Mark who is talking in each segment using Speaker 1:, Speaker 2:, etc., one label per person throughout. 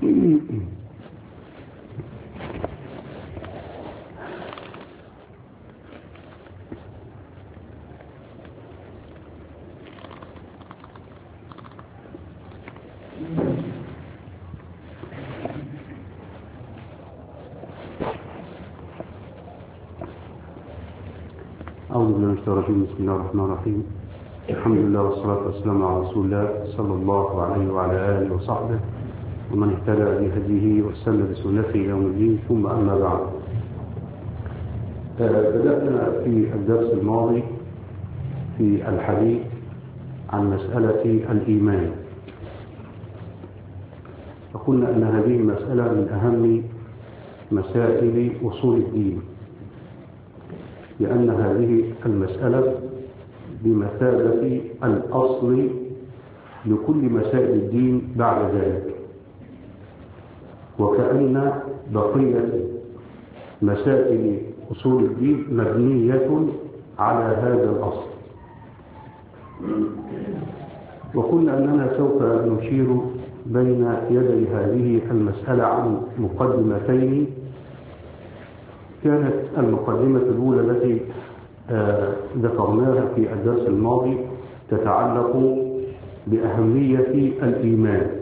Speaker 1: أعوذ بالله من الشيطان الرجيم. بسم الله الرحمن الرحيم. الحمد لله والصلاة والسلام على رسول الله صلى الله عليه وعلى آله وصحبه ومن اهتدى بهديه واستنى بسنته يوم الدين، ثم أما بعد. بدأنا في الدرس الماضي في الحديث عن مسألة الإيمان، فقلنا أن هذه المسألة من أهم مسائل أصول الدين، لأن هذه المسألة بمثابة الأصل لكل مسائل الدين بعد ذلك، وكأن بقية مسائل أصول الدين مبنية على هذا الأصل. وقلنا أننا سوف نشير بين يدي هذه المسألة عن مقدمتين. كانت المقدمة الأولى التي ذكرناها في الدرس الماضي تتعلق بأهمية الإيمان،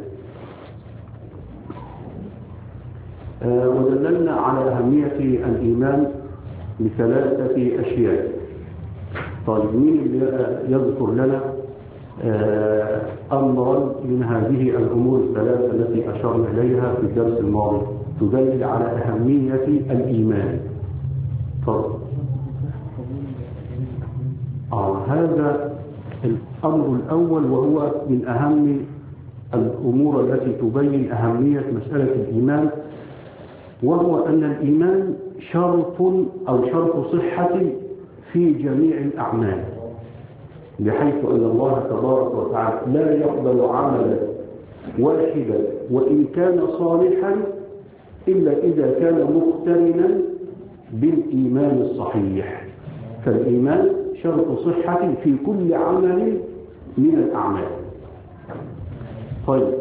Speaker 1: ودللنا على أهمية الإيمان بثلاثة أشياء. طيب، مين اللي يذكر لنا أمرا من هذه الأمور الثلاثة التي أشرنا إليها في الدرس الماضي تدل على أهمية الإيمان؟ طيب. هذا الأمر الأول، وهو من أهم الأمور التي تبين أهمية مسألة الإيمان، وهو أن الإيمان شرط صحة في جميع الأعمال، بحيث أن الله تبارك وتعالى لا يقبل عملا واحدا وإن كان صالحا إلا إذا كان مقترنا بالإيمان الصحيح. فالإيمان شرط صحة في كل عمل من الأعمال. طيب،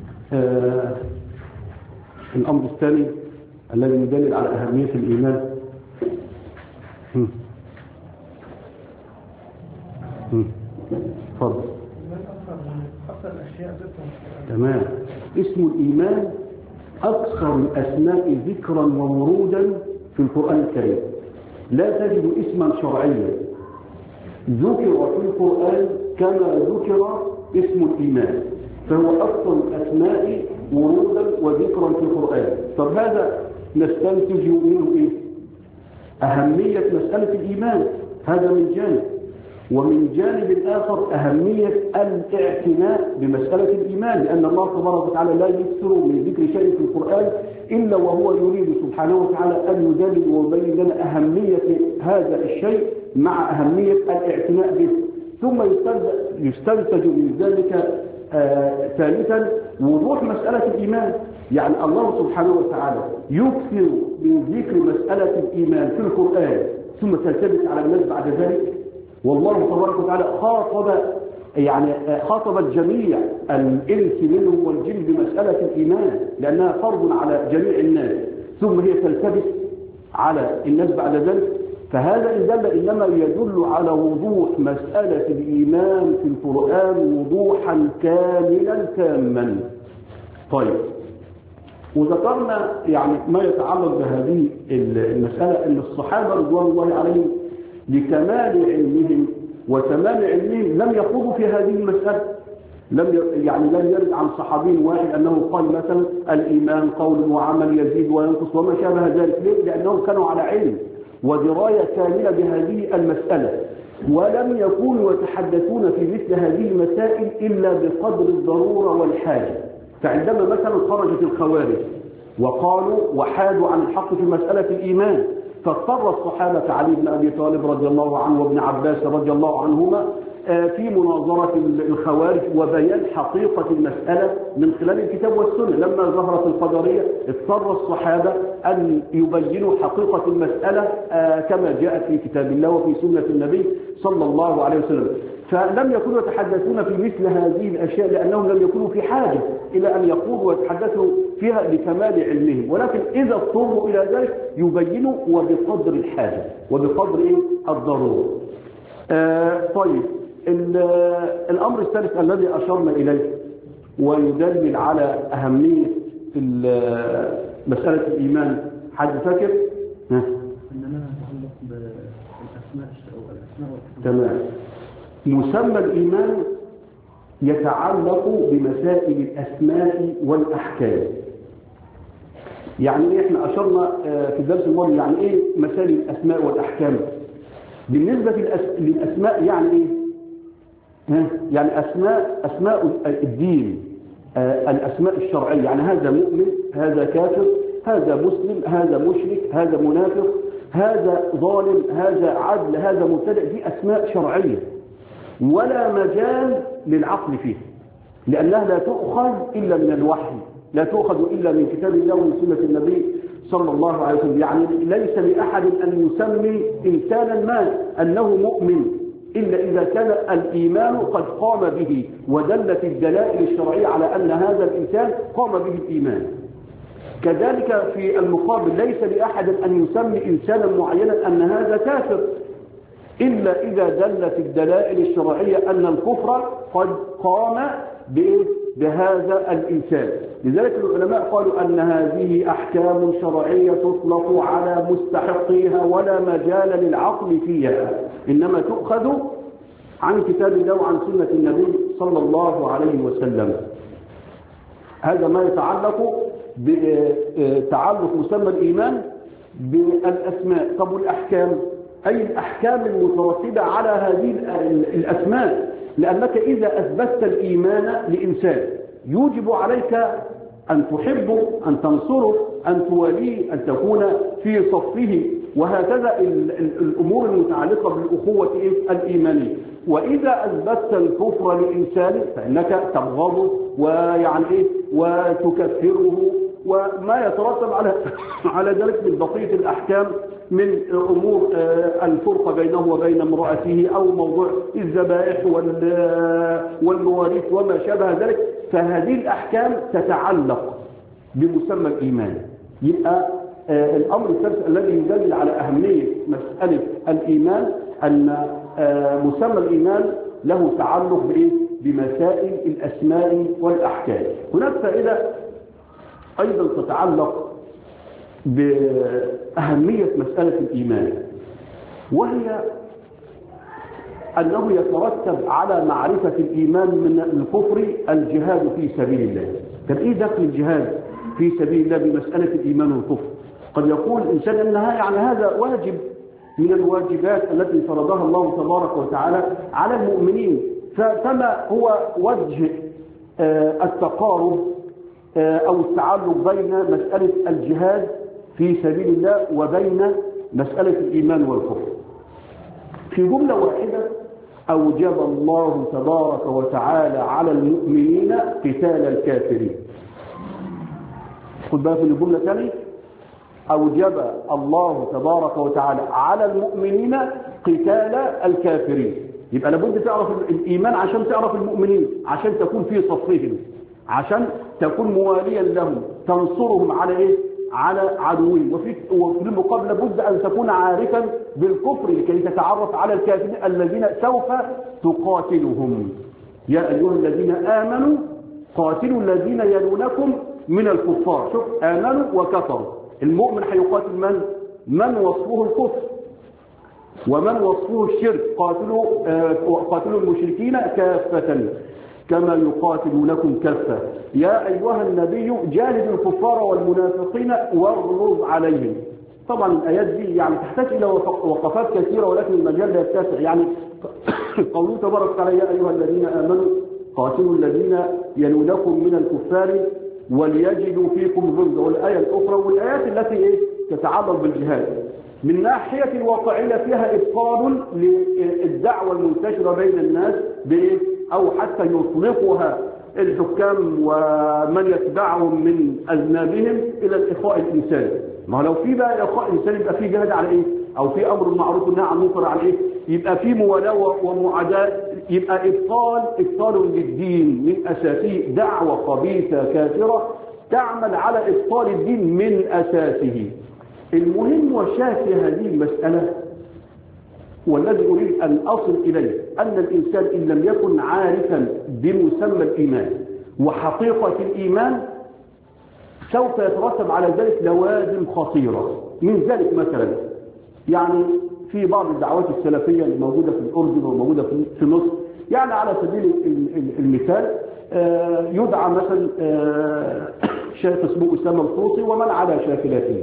Speaker 1: الأمر الثاني الذي يدلل على أهمية الإيمان تفضل. تمام. اسم الإيمان أكثر الأسماء ذكرا وورودا في القرآن الكريم. لا تجد اسما شرعيا ذكر في القرآن كما ذكر اسم الإيمان، فهو أكثر الأسماء ورودا وذكرا في القرآن. طب هذا نستنتج منه إيه؟ أهمية مسألة الإيمان، هذا من جانب. ومن جانب آخر أهمية الاعتناء بمسألة الإيمان، لأن الله تبارك وتعالى لا يكثر من ذكر شيء في القرآن إلا وهو يريد سبحانه وتعالى أن يدلل ويبين لنا أهمية هذا الشيء مع أهمية الاعتناء به. ثم يستنتج من ذلك ثالثا وضوح مسألة الإيمان. يعني الله سبحانه وتعالى يكثر من ذكر مسألة الإيمان في القرآن ثم تلتبس على الناس بعد ذلك. والله تبارك وتعالى خاطب الجميع الإنس منهم والجن بمسألة الإيمان، لأنها فرض على جميع الناس، ثم هي تلتبس على الناس بعد ذلك. فهذا إن دل إنما يدل على وضوح مسألة الإيمان في القرآن وضوحا كاملا تاما. طيب، وذكرنا ما يتعلق بهذه المسألة، أن الصحابة رضوان الله عليهم لكمال علمهم وتمام علمهم لم يخوضوا في هذه المسألة. لم يرد عن صحابي واحد أنه قال مثلا الإيمان قول وعمل يزيد وينقص وما شابه ذلك. ليه؟ لأنهم كانوا على علم ودراية كاملة بهذه المسألة، ولم يكونوا يتحدثون في مثل هذه المسائل إلا بقدر الضرورة والحاجة. فعندما مثلا خرجت الخوارج وقالوا وحادوا عن الحق في مسألة الإيمان، فاضطر الصحابة علي بن أبي طالب رضي الله عنه وابن عباس رضي الله عنهما في مناظرة الخوارج وبيان حقيقة المسألة من خلال الكتاب والسنة. لما ظهرت القدرية اضطر الصحابة أن يبينوا حقيقة المسألة كما جاءت في كتاب الله وفي سنة النبي صلى الله عليه وسلم. فلم يكونوا يتحدثون في مثل هذه الأشياء لأنهم لم يكونوا في حاجة إلى أن يقولوا ويتحدثوا فيها لكمال علمهم، ولكن إذا اضطروا إلى ذلك يبينوا وبقدر الحاجة وبقدر الضرورة. طيب، الأمر الثالث الذي أشرنا إليه ويدلل على أهمية مسألة الإيمان، حد فاكر؟
Speaker 2: إنما يتعلق بالأسماء والأسماء.
Speaker 1: تمام. مسمى الإيمان يتعلق بمسائل الأسماء والأحكام. يعني إحنا أشرنا في الدرس الماضي يعني إيه مسائل الأسماء والأحكام؟ بالنسبة للأسماء يعني إيه؟ يعني أسماء الدين، الأسماء الشرعية، يعني هذا مؤمن، هذا كافر، هذا مسلم، هذا مشرك، هذا منافق، هذا ظالم، هذا عدل، هذا مبتدع. دي أسماء شرعية ولا مجال للعقل فيها، لأنها لا تؤخذ إلا من الوحي، لا تؤخذ إلا من كتاب الله ومن سنة النبي صلى الله عليه وسلم. يعني ليس لأحد أن يسمي إنسانا ما أنه مؤمن إلا إذا كان الإيمان قد قام به ودلت الدلائل الشرعية على أن هذا الإنسان قام به الإيمان. كذلك في المقابل ليس لأحد أن يسمي إنسانا معينا أن هذا كافر إلا إذا دلت الدلائل الشرعية أن الكفر قد قام بهذا الإنسان. لذلك العلماء قالوا أن هذه أحكام شرعية تطلق على مستحقيها ولا مجال للعقل فيها، إنما تؤخذ عن كتاب الله وعن سنة النبي صلى الله عليه وسلم. هذا ما يتعلق بتعلق مسمى الإيمان بالأسماء. طب والأحكام؟ أي الأحكام المترتبة على هذه الأسماء، لأنك إذا أثبتت الإيمان لإنسان يوجب عليك أن تحبه، أن تنصره، أن تواليه، أن تكون في صفه، وهكذا الأمور المتعلقة بالأخوة الإيمانية. وإذا أثبتت الكفر لإنسان فإنك تبغضه وتكفره وما يترتب على ذلك من بقية الأحكام من أمور الفرقة بينه وبين امرأته أو موضوع الذبائح والمواريث وما شابه ذلك. فهذه الأحكام تتعلق بمسمى الإيمان. يبقى الأمر الثالث الذي يدل على أهمية مسألة الإيمان أن مسمى الإيمان له تعلق بمسائل الأسماء والأحكام. هناك فائدة أيضا تتعلق بأهمية مسألة الإيمان، وهي أنه يترتب على معرفة الإيمان من الكفر الجهاد في سبيل الله. طب إيه دخل الجهاد في سبيل الله بمسألة الإيمان والكفر؟ قد يقول الإنسان أنها يعني هذا واجب من الواجبات التي فرضها الله تبارك وتعالى على المؤمنين، فما هو وجه التقارب أو التعلق بين مسألة الجهاد في سبيل الله وبين مسألة الإيمان والكفر؟ في جملة واحدة: أوجب الله تبارك وتعالى على المؤمنين قتال الكافرين. خد بالك من الجملة ثانية: أوجب الله تبارك وتعالى على المؤمنين قتال الكافرين. يبقى لابد تعرف الإيمان عشان تعرف المؤمنين، عشان تكون في صفهم، عشان تكون مواليا لهم، تنصرهم على على عدوهم. وفي المقابل لابد أن تكون عارفا بالكفر لكي تتعرف على الكافرين الذين سوف تقاتلهم. يا أيها الذين آمنوا قاتلوا الذين يلونكم من الكفار. شوف، آمنوا وكفروا. المؤمن هيقاتل من وصفه الكفر ومن وصفه الشرك. قاتلوا المشركين كافة كما يقاتلونكم كافة. يا أيها النبي جاهد الكفار والمنافقين واغلظ عليهم. طبعا الآيات دي يعني تحتاج إلى وقفات كثيرة، ولكن المجال لا يتسع. يعني قوله تبارك وتعالى: يا أيها الذين آمنوا قاتلوا الذين يلونكم من الكفار وليجدوا فيكم غلظة، والآية الأخرى والآيات التي تتعلق بالجهاد. من ناحية الواقعية فيها إبطال للدعوة المنتشرة بين الناس أو حتى يطلقها الحكام ومن يتبعهم من أذنابهم إلى الإخاء الإنساني. ما لو في بقى إخاء إنساني يبقى في جهاد على أو في أمر معروف والنهي عن المنكر على يبقى في موالاة ومعاداة، يبقى إبطال للدين من أساسه، دعوة خبيثة كافرة تعمل على إبطال الدين من أساسه. المهم والشاهد في هذه المسألة والذي أريد أن أصل إليه أن الإنسان إن لم يكن عارفا بمسمى الإيمان وحقيقة الإيمان سوف يترتب على ذلك لوازم خطيرة. من ذلك مثلا يعني في بعض الدعوات السلفية الموجودة في الأردن وموجودة في مصر، يعني على سبيل المثال يدعى مثلا شيخ اسمه أسامة الفوطي ومن على شاكلته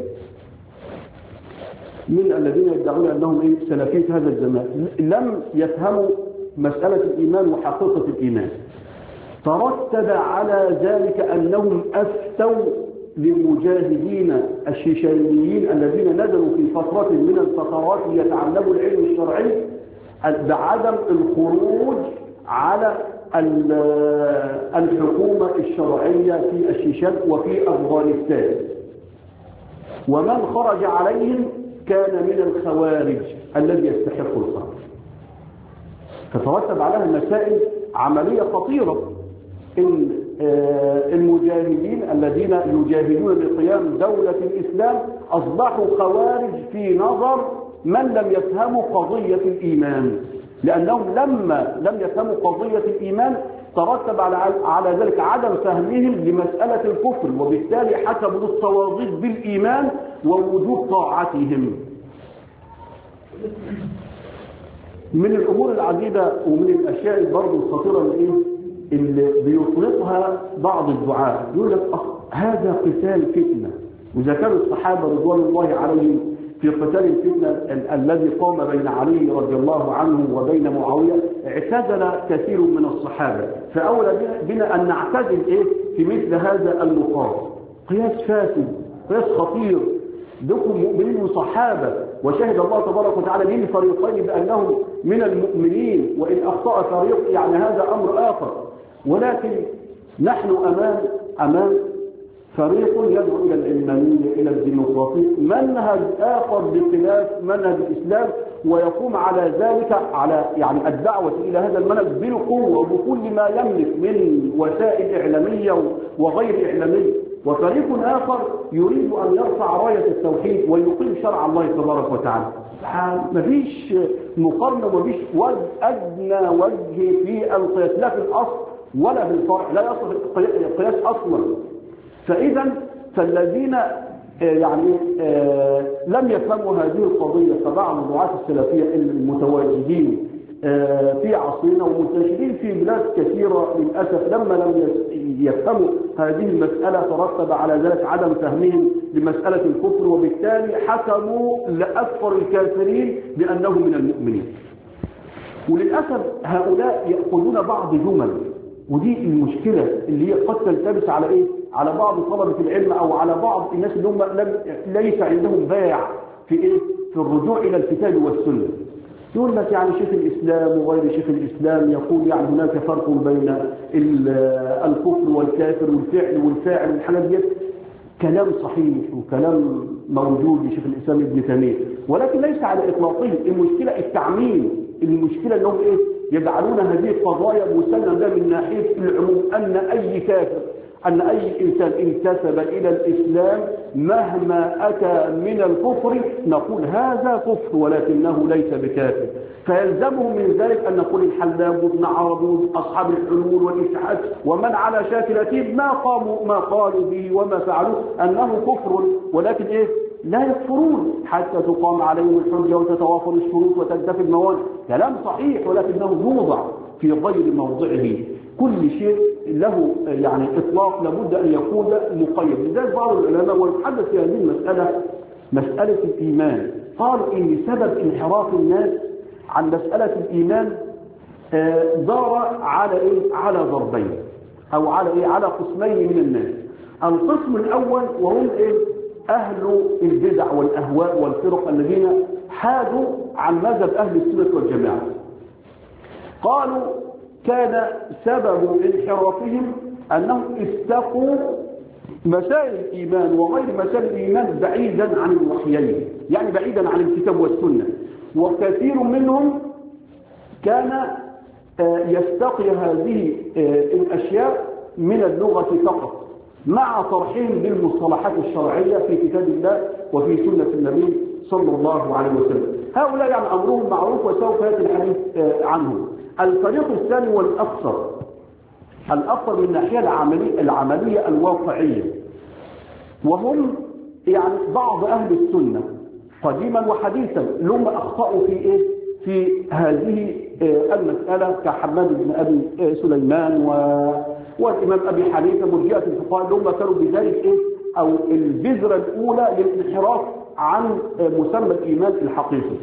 Speaker 1: من الذين يدعون أنهم سلفية هذا الزمان، لم يفهموا مسألة الإيمان وحقيقة الإيمان. ترتب على ذلك أنهم أفتوا للمجاهدين الشيشانيين الذين نزلوا في فترة من الفترات ليتعلموا العلم الشرعي بعدم الخروج على الحكومة الشرعية في الشيشان وفي أفغانستان، ومن خرج عليهم كان من الخوارج الذي يستحق الخرج. فترتب عليها مسائل عملية خطيرة. إن المجاهدين الذين يجاهدون بقيام دولة الإسلام أصبحوا خوارج في نظر من لم يفهموا قضية الإيمان، لأنهم لم يفهموا قضية الإيمان ترتب على ذلك عدم فهمهم لمسألة الكفر، وبالتالي حسبوا للصوابيط بالإيمان ووجوب طاعتهم. من الأمور العديدة ومن الأشياء برضو الخطيرة اللي بيطلقها بعض الدعاء، يقول لك هذا قتال فتنة. وإذا كانوا الصحابة رضوان الله عليهم في قتال الفتنة الذي قام بين علي رضي الله عنه وبين معاوية اعتزل كثير من الصحابة، فأولى بنا أن نعتزل في مثل هذا المقام. قياس فاسد، قياس خطير. دكم مؤمنين وصحابة، وشهد الله تبارك وتعالى للفريقين بأنهم من المؤمنين، وإن أخطأ فريق يعني هذا أمر آخر. ولكن نحن أمام فريق يدعو إلى العلمانية، إلى الديمقراطية، منهج آخر بخلاف منهج الإسلام، ويقوم على ذلك على يعني الدعوة إلى هذا المنهج بالقوة وبكل ما يملك من وسائل إعلامية وغير إعلامية. وفريق آخر يريد أن يرفع راية التوحيد ويقيم شرع الله تبارك وتعالى. مفيش مقارنة ومفيش أدنى وجه في القياس، لا في الأصل ولا في الفرع، لا يصل القياس أصلا. فالذين يعني لم يفهموا هذه القضية، فبعض دعاة السلفية المتواجدين في عصرنا ومنتشرين في بلاد كثيرة للأسف لما لم يفهموا هذه المسألة ترتب على ذلك عدم فهمهم لمسألة الكفر، وبالتالي حكموا لأكثر الكافرين بأنهم من المؤمنين. وللأسف هؤلاء يأخذون بعض جمل، ودي المشكلة اللي هي قد تلتبس على بعض طلبة العلم أو على بعض الناس اللي هم ليس عندهم باع في الرجوع إلى الكتاب والسنة. يقول لك يعني شيخ الإسلام وغير شيخ الإسلام يقول يعني هناك فرق بين الكفر والكافر والفعل والفاعل والحاجات دي. كلام صحيح وكلام موجود لشيخ الإسلام ابن تيمية، ولكن ليس على إطلاقه. المشكلة التعميم، المشكلة أنهم يجعلون هذه القضايا مسلمة من ناحية العموم، أن أي كافر، أن أي إنسان انتسب إلى الإسلام مهما أتى من الكفر نقول هذا كفر ولكنه ليس بكافر. فيلزمه من ذلك أن نقول الحلاب وابن عربود أصحاب الحلول والإتحاد ومن على شاكلتهم ما قالوا به وما فعلوا أنه كفر، ولكن لا يكفرون حتى تقام عليهم الحجة وتتوافر الشروط وتنتفي الموانع. كلام صحيح ولكنه موضع في غير موضعه. كل شيء له يعني إطلاق لابد أن يكون مقيد. لذلك بعض العلماء ويتحدث في هذه المسألة، مسألة الإيمان، قالوا إن سبب انحراف الناس عن مسألة الإيمان دار على ضربين أو على قسمين من الناس. القسم الأول وهم أهل البدع والأهواء والفرق الذين حادوا عن مذهب أهل السنة والجماعة. قالوا كان سبب انحرافهم أنهم استقوا مسائل الإيمان وغير مسائل الإيمان بعيدا عن الوحيين، يعني بعيدا عن الكتاب والسنة. وكثير منهم كان يستقي هذه الأشياء من اللغة فقط مع طرحهم بالمصطلحات الشرعية في كتاب الله وفي سنة النبي صلى الله عليه وسلم. هؤلاء يعني أمرهم معروف وسوف يأتي الحديث عنهم. الفريق الثاني والأكثر من الناحية العملية الواقعية، وهم يعني بعض أهل السنة قديما وحديثا لهم أخطأوا في إيه؟ في هذه المسألة كحماد بن أبي سليمان والإمام أبي حنيفة مرجئة الفقهاء اللي هم كانوا بداية إيه؟ أو البذرة الأولى للانحراف عن مسمى الإيمان الحقيقي.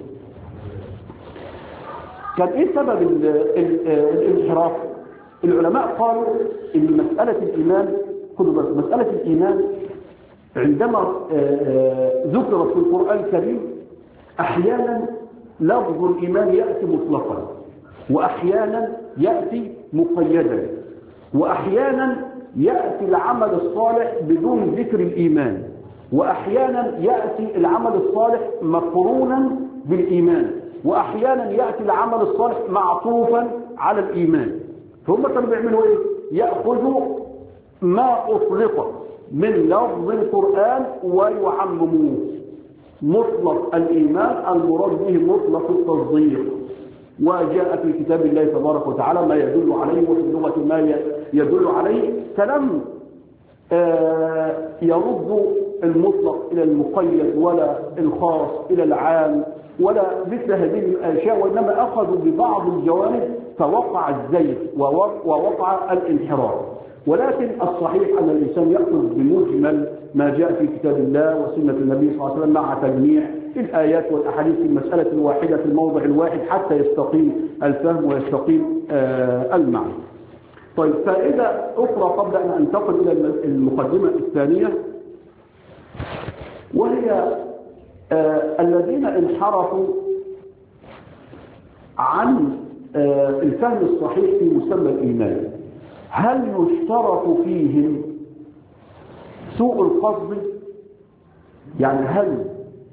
Speaker 1: كان إيه سبب الانحراف؟ العلماء قالوا إن مسألة الإيمان، خذوا بالكم، مسألة الإيمان عندما ذكرت في القرآن الكريم أحيانا لفظ الإيمان يأتي مطلقا، وأحيانا يأتي مقيدا، وأحيانا يأتي العمل الصالح بدون ذكر الإيمان، وأحيانا يأتي العمل الصالح مقرونا بالإيمان، وأحيانا يأتي العمل الصالح معطوفا على الإيمان. فهم كانوا بيعملوا إيه؟ يأخذوا ما أطلق من لفظ القرآن ويعمموه. مطلق الإيمان المراد به مطلق التصديق، وجاء في كتاب الله تبارك وتعالى ما يدل عليه وفي اللغة ما يدل عليه، فلم يرد المطلق إلى المقيد ولا الخاص إلى العام ولا مثل هذه الأشياء، وإنما أخذوا ببعض الجوانب فوقع الزيغ ووقع الانحراف. ولكن الصحيح أن الإنسان يأخذ بمجمل ما جاء في كتاب الله وسنة النبي صلى الله عليه وسلم مع تجميع الآيات والأحاديث في المسألة الواحدة في الموضع الواحد حتى يستقيم الفهم ويستقيم المعنى. طيب، فائدة أخرى قبل أن أنتقل إلى المقدمة الثانية، وهي الذين انحرفوا عن الفهم الصحيح في مسمى الإيمان، هل يشترط فيهم سوء القصد؟ يعني هل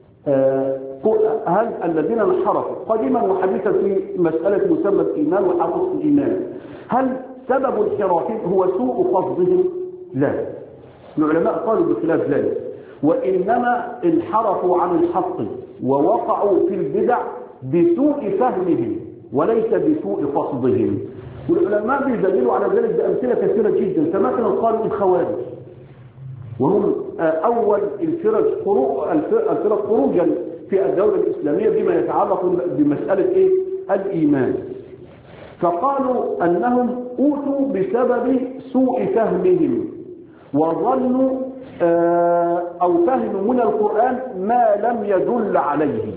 Speaker 1: الذين انحرفوا قديما وحديثا في مسألة مسمى الإيمان وحقيقة الإيمان، هل سبب انحرافهم هو سوء قصدهم؟ لا، العلماء قالوا بخلاف ذلك، وإنما انحرفوا عن الحق ووقعوا في البدع بسوء فهمهم وليس بسوء قصدهم. والعلماء بيدللوا على ذلك بأمثلة كثيرة جدا. فمثلا قالوا الخوارج، وهم أول الفرق خروجا في الدولة الإسلامية بما يتعلق بمسألة إيه؟ الإيمان. فقالوا أنهم أوتوا بسبب سوء فهمهم، وظنوا أو فهموا من القرآن ما لم يدل عليه.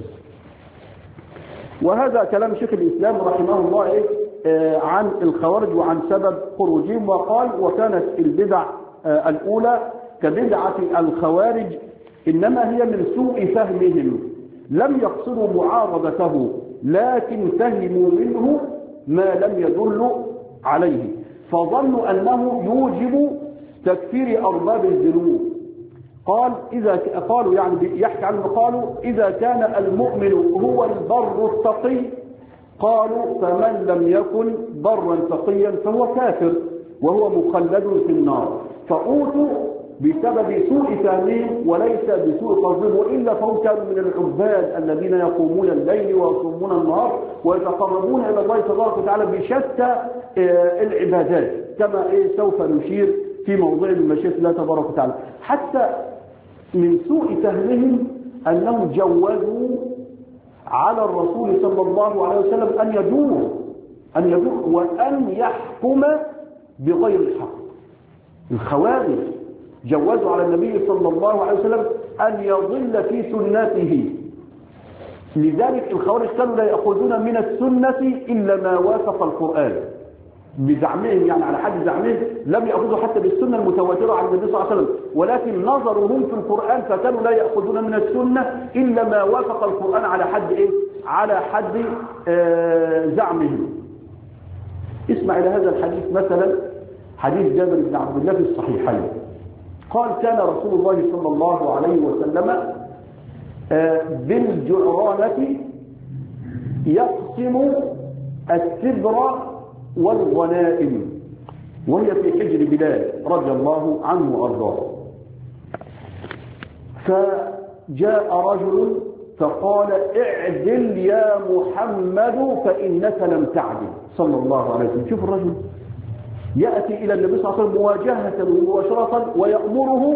Speaker 1: وهذا كلام شيخ الإسلام رحمه الله عن الخوارج وعن سبب خروجهم، وقال: وكانت البدع الأولى كبدعة الخوارج إنما هي من سوء فهمهم، لم يقصدوا معارضته لكن فهموا منه ما لم يدل عليه، فظنوا أنه يوجب تكفير أرباب الذنوب. قالوا يعني يحكي عنه، قالوا إذا كان المؤمن هو البر التقي، قالوا فمن لم يكن برا تقيا فهو كافر وهو مخلد في النار. فأوتوا بسبب سوء فهمهم وليس بسوء قصدهم، وإلا فهم كانوا من العباد الذين يقومون الليل ويصومون النهار ويتقربون إلى الله تبارك وتعالى بشتى العبادات، كما سوف نشير في موضوع المشيئة الله تبارك وتعالى. حتى من سوء فهمهم أنهم جوزوا على الرسول صلى الله عليه وسلم أن يدور وأن يحكم بغير الحق. الخوارج جوزوا على النبي صلى الله عليه وسلم أن يضل في سنته، لذلك الخوارج كانوا لا يأخذون من السنة إلا ما وافق القرآن بزعمهم، يعني على حد زعمهم لم يأخذوا حتى بالسنة المتواترة عن النبي صلى الله عليه وسلم، ولكن نظرهم في القرآن فكانوا لا يأخذون من السنة إلا ما وافق القرآن على حد على حد زعمهم. اسمع إلى هذا الحديث، مثلا حديث جابر بن عبد الله في الصحيحين، قال: كان رسول الله صلى الله عليه وسلم بالجعرانة يقسم التبر والغنائم، وهي في حجر بلال رضي الله عنه وأرضاه. فجاء رجل فقال اعدل يا محمد فإنك لم تعدل صلى الله عليه وسلم. شوف الرجل يأتي إلى النبي صلى الله عليه وسلم مواجهة ومباشرة ويأمره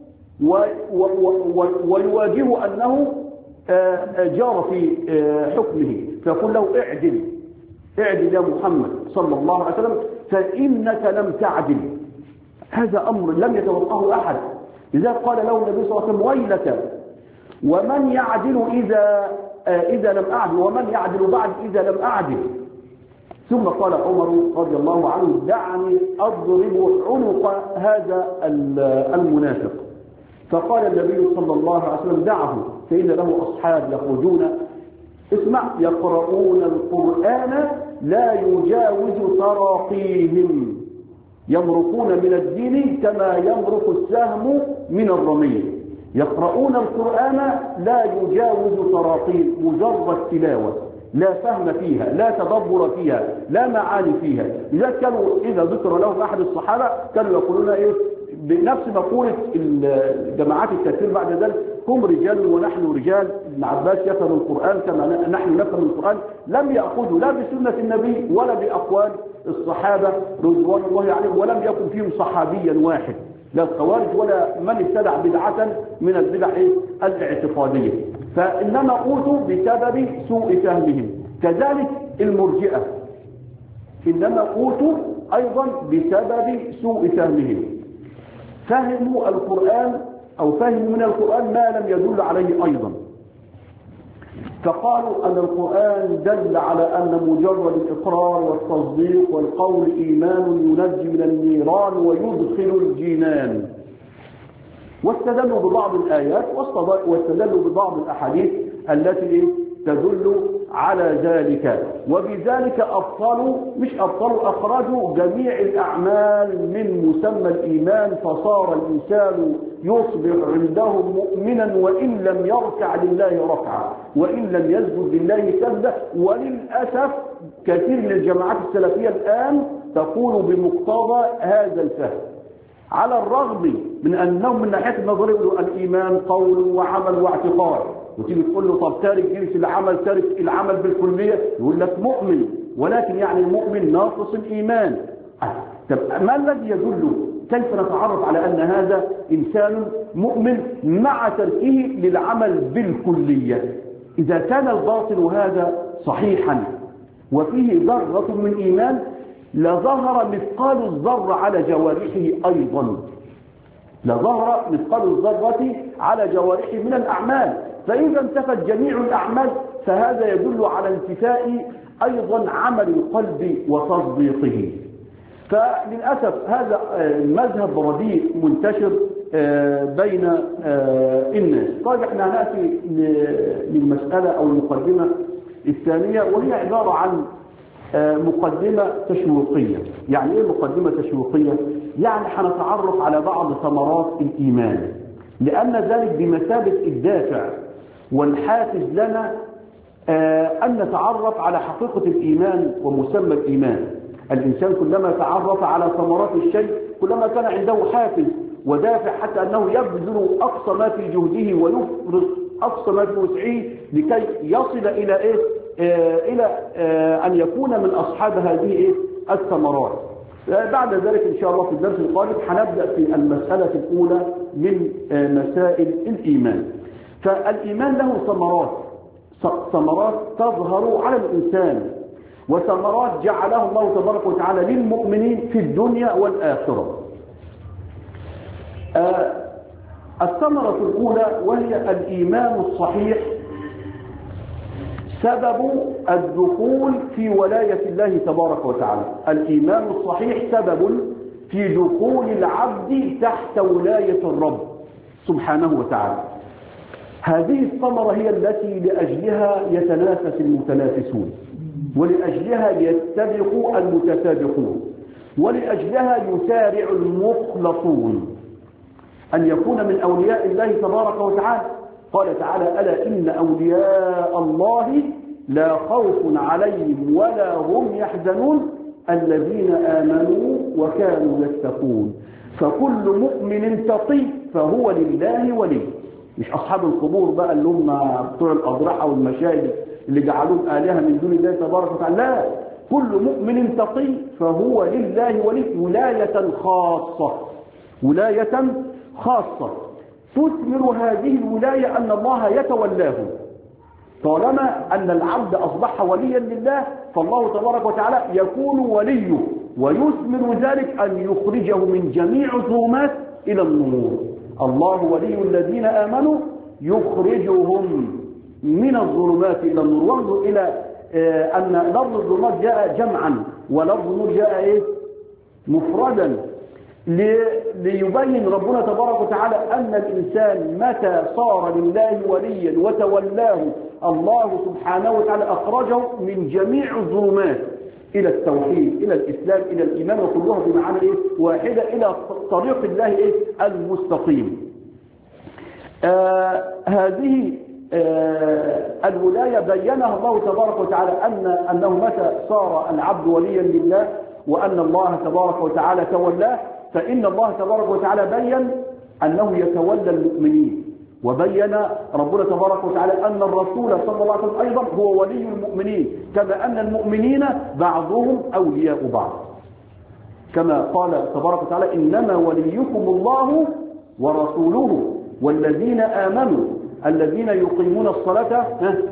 Speaker 1: ويواجهه أنه جار في حكمه، فيقول له اعدل يا محمد صلى الله عليه وسلم فإنك لم تعدل. هذا أمر لم يتوقعه أحد، لذلك قال له النبي صلى الله عليه وسلم ويلك ومن يعدل إذا لم أعدل، ومن يعدل بعد إذا لم أعدل. ثم قال عمر رضي الله عنه دعني أضرب عنق هذا المنافق. فقال النبي صلى الله عليه وسلم دعه فإن له أصحاب يخرجون اسمع يقرؤون القرآن لا يجاوز تراقيهم، يمرقون من الدين كما يمرق السهم من الرمي. يقرؤون القرآن لا يجاوز تراقيهم، مجرد تلاوة لا فهم فيها لا تدبر فيها لا معاني فيها. لذلك كانوا إذا ذكر لهم أحد الصحابة كانوا يقولون إيه بنفس مقولة جماعات التفسير بعد ذلك هم رجال ونحن رجال. ابن عباس يفهم القرآن كما نحن نفهم القرآن، لم يأخذوا لا بسنة النبي ولا بأقوال الصحابة رضوان الله عليهم، ولم يكن فيهم صحابيا واحد لا الخوارج ولا من ابتدع بدعة من البدع الاعتقادية، فإنما أوتوا بسبب سوء فهمهم. كذلك المرجئة إنما أوتوا أيضا بسبب سوء فهمهم، فهموا القرآن أو فهموا من القرآن ما لم يدل عليه أيضا، فقالوا أن القرآن دل على أن مجرد الإقرار والتصديق والقول إيمان ينجي من النيران ويدخل الجنان، واستدلوا ببعض الآيات واستدلوا ببعض الأحاديث التي تدل على ذلك، وبذلك أخرجوا جميع الأعمال من مسمى الإيمان، فصار الإنسان يصبح عندهم مؤمنا وإن لم يركع لله ركعة وإن لم يسجد لله سجدة. وللأسف كثير من الجماعات السلفية الآن تقول بمقتضى هذا الفهم، على الرغم من أنهم من ناحية النظرية يقولوا الإيمان قول وعمل واعتقاد، وتيجي تقول له طب تارك جنس العمل تارك العمل بالكلية، يقول لك مؤمن، ولكن يعني المؤمن ناقص الإيمان. طب ما الذي يدل كيف نتعرف على أن هذا إنسان مؤمن مع تركه للعمل بالكلية؟ إذا كان الباطل هذا صحيحا وفيه ذرة من إيمان لظهر مثقال الذرة على جوارحه أيضا، لظهر مثقال الذرة على جوارحه من الأعمال، فإذا انتفت جميع الأعمال فهذا يدل على انتفاء أيضا عمل القلب وتصديقه. فللأسف هذا المذهب رديء منتشر بين الناس. طيب احنا هنأتي للمسألة أو المقدمة الثانية، وهي عبارة عن مقدمة تشويقية. يعني ايه مقدمة تشويقية؟ يعني هنتعرف على بعض ثمرات الإيمان، لأن ذلك بمثابة الدافع والحافز لنا أن نتعرف على حقيقة الإيمان ومسمى الإيمان. الإنسان كلما تعرف على ثمرات الشيء كلما كان عنده حافز ودافع حتى أنه يبذل أقصى ما في جهده ويفرغ أقصى ما في وسعه لكي يصل إلى إلى أن يكون من أصحاب هذه الثمرات. بعد ذلك إن شاء الله في الدرس القادم هنبدأ في المسألة الأولى من مسائل الإيمان. فالإيمان له ثمرات تظهر على الإنسان، وثمرات جعلها الله تبارك وتعالى للمؤمنين في الدنيا والآخرة. الثمرة الأولى وهي الإيمان الصحيح سبب الدخول في ولاية الله تبارك وتعالى. الإيمان الصحيح سبب في دخول العبد تحت ولاية الرب سبحانه وتعالى. هذه الثمرة هي التي لأجلها يتنافس المتنافسون، ولأجلها يستبق المتسابقون، ولأجلها يسارع المخلصون أن يكون من أولياء الله تبارك وتعالى. قال تعالى: ألا إن أولياء الله لا خوف عليهم ولا هم يحزنون الذين آمنوا وكانوا يتقون. فكل مؤمن تقي فهو لله ولي. مش أصحاب القبور بقى اللي هم بتوع الأضرحة والمشاهد اللي جعلوهم آلهة من دون الله تبارك وتعالى، لا، كل مؤمن تقي فهو لله ولي ولاية خاصة، ولاية خاصة تثمر هذه الولاية أن الله يتولاه. طالما أن العبد أصبح وليا لله فالله تبارك وتعالى يكون وليه، ويثمر ذلك أن يخرجه من جميع الظلمات إلى النور. الله ولي الذين آمنوا يخرجهم من الظلمات إلى النور. وانظر إلى أن لفظ الظلمات جاء جمعا ولفظ النور جاء مفردا، ليبين ربنا تبارك وتعالى أن الإنسان متى صار لله وليا وتولاه الله سبحانه وتعالى أخرجه من جميع الظلمات إلى التوحيد، إلى الإسلام، إلى الإيمان، وكلها بمعنى واحدة إلى طريق الله المستقيم. هذه الولاية بينها الله تبارك وتعالى أنه متى صار العبد وليا لله وأن الله تبارك وتعالى تولاه، فإن الله تبارك وتعالى بين أنه يتولى المؤمنين، وبين ربنا تبارك وتعالى أن الرسول صلى الله عليه وسلم أيضا هو ولي المؤمنين، كما أن المؤمنين بعضهم أولياء بعض، كما قال تبارك وتعالى إنما وليكم الله ورسوله والذين آمنوا الذين يقيمون الصلاة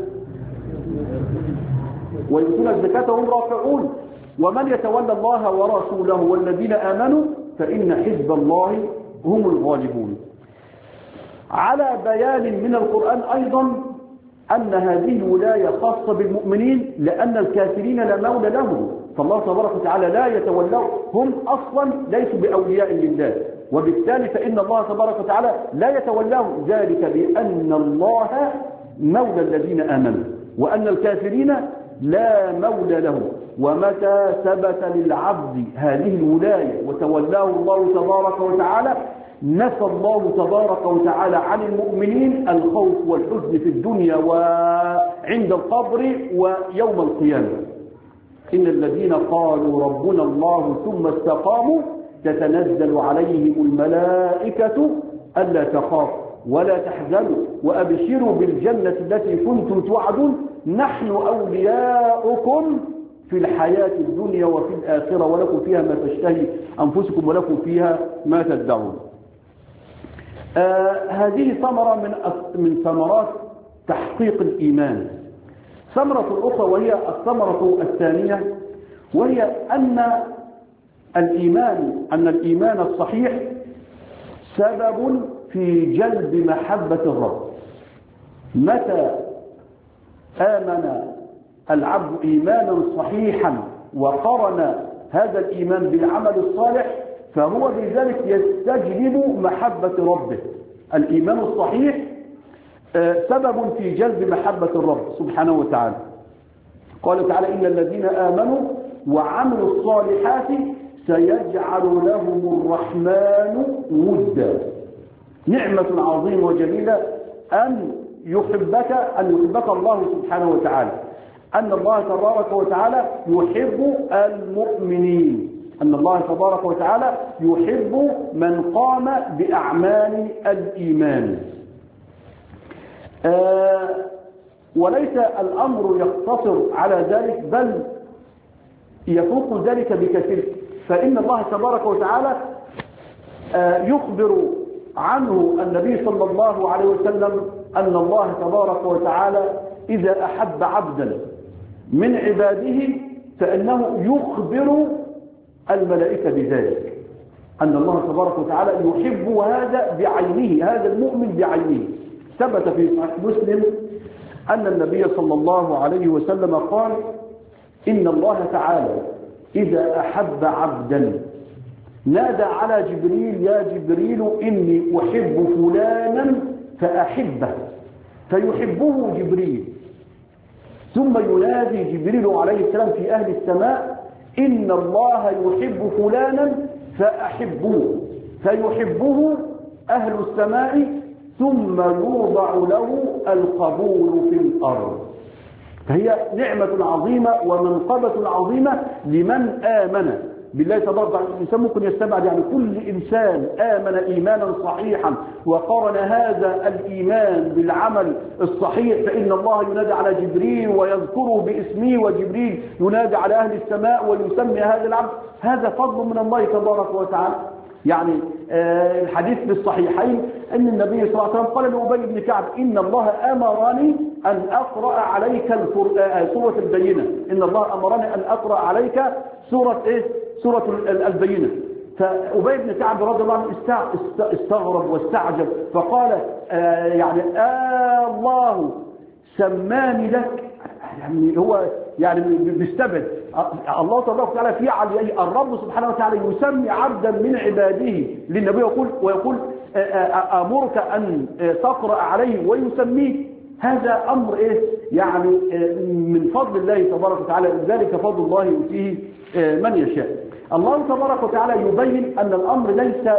Speaker 1: ويؤتون الزكاة وهم راكعون ومن يتولى الله ورسوله والذين آمنوا فإن حزب الله هم الغالبون. على بيان من القرآن أيضا أن هذه الولاية خاصة بالمؤمنين، لأن الكافرين لا مولى لهم، فالله تبارك وتعالى لا يتولوا، هم أصلا ليسوا بأولياء لله، وبالتالي فإن الله تبارك وتعالى لا يتولاهم، ذلك بأن الله مولى الذين آمنوا وأن الكافرين لا مولى لهم. ومتى ثبت للعبد هذه الولاية وتولاه الله تبارك وتعالى نفى الله تبارك وتعالى عن المؤمنين الخوف والحزن في الدنيا وعند القبر ويوم القيامة. إن الذين قالوا ربنا الله ثم استقاموا تتنزل عليهم الملائكة ألا تخافوا ولا تحزنوا وأبشروا بالجنة التي كنتم توعدون نحن أولياؤكم في الحياة الدنيا وفي الآخرة ولكم فيها ما تشتهي أنفسكم ولكم فيها ما تدعون. هذه ثمرة من ثمرات تحقيق الإيمان. ثمرة أخرى وهي الثمرة الثانية، وهي أن الإيمان الصحيح سبب في جلب محبة الرب. متى آمن العبد إيمانا صحيحا وقرن هذا الإيمان بالعمل الصالح فهو بذلك يستجلب محبة ربه. الإيمان الصحيح سبب في جلب محبة الرب سبحانه وتعالى. قال تعالى إن الذين آمنوا وعملوا الصالحات سيجعل لهم الرحمن ودا. نعمة عظيمة وجميلة أن يحبك الله سبحانه وتعالى، أن الله تبارك وتعالى يحب المؤمنين، أن الله تبارك وتعالى يحب من قام بأعمال الإيمان. وليس الأمر يقتصر على ذلك بل يفوق ذلك بكثير، فإن الله تبارك وتعالى يخبر عنه النبي صلى الله عليه وسلم أن الله تبارك وتعالى إذا أحب عبدا من عباده فإنه يخبر الملائكة بذلك، أن الله تبارك وتعالى يحب هذا بعينه، هذا المؤمن بعينه. ثبت في صحيح مسلم أن النبي صلى الله عليه وسلم قال إن الله تعالى إذا أحب عبدا نادى على جبريل يا جبريل إني أحب فلانا فأحبه، فيحبه جبريل، ثم ينادي جبريل عليه السلام في أهل السماء إن الله يحب فلانا فأحبوه، فيحبه أهل السماء ثم يوضع له القبول في الأرض. فهي نعمة عظيمة ومنقبة عظيمة لمن آمن بالله تبارك وتعالى. الإنسان ممكن يستبعد يعني كل إنسان آمن إيمانا صحيحا وقارن هذا الإيمان بالعمل الصحيح، فإن الله ينادي على جبريل ويذكره باسمه، وجبريل ينادي على أهل السماء ويسمي هذا العبد. هذا فضل من الله تبارك وتعالى. يعني الحديث في الصحيحين أن النبي صلى الله عليه وسلم قال لأبي بن كعب: إن الله أمرني أن أقرأ عليك سورة البينة. إن الله أمرني أن أقرأ عليك سورة البينة. فأبي بن كعب رضي الله عنه استغرب واستعجب، فقال: يعني الله سماني لك. يعني هو يعني بيستبعد الله تبارك وتعالى في عليه. الرب سبحانه وتعالى يسمي عبدا من عباده للنبي ويقول أمرك أن تقرأ عليه ويسميه. هذا أمر يعني من فضل الله تبارك وتعالى. ذلك فضل الله يؤتيه من يشاء. الله تبارك وتعالى يبين أن الأمر ليس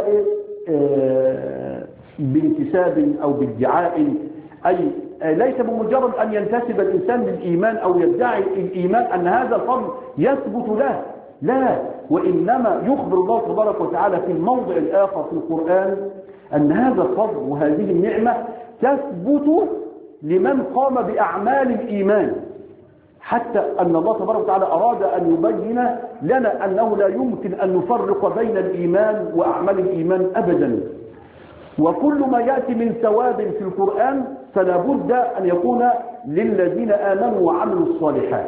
Speaker 1: بانتساب أو بادعاء، أي ليس بمجرد أن ينتسب الإنسان للإيمان أو يدعي الإيمان أن هذا الفضل يثبت له، لا، وإنما يخبر الله تبارك وتعالى في الموضع الآخر في القرآن أن هذا الفضل وهذه النعمة تثبت لمن قام بأعمال الإيمان، حتى أن الله تبارك وتعالى أراد أن يبين لنا أنه لا يمكن أن نفرق بين الإيمان وأعمال الإيمان أبدا. وكل ما يأتي من ثواب في القرآن فلا بد أن يكون للذين آمنوا وعملوا الصالحات.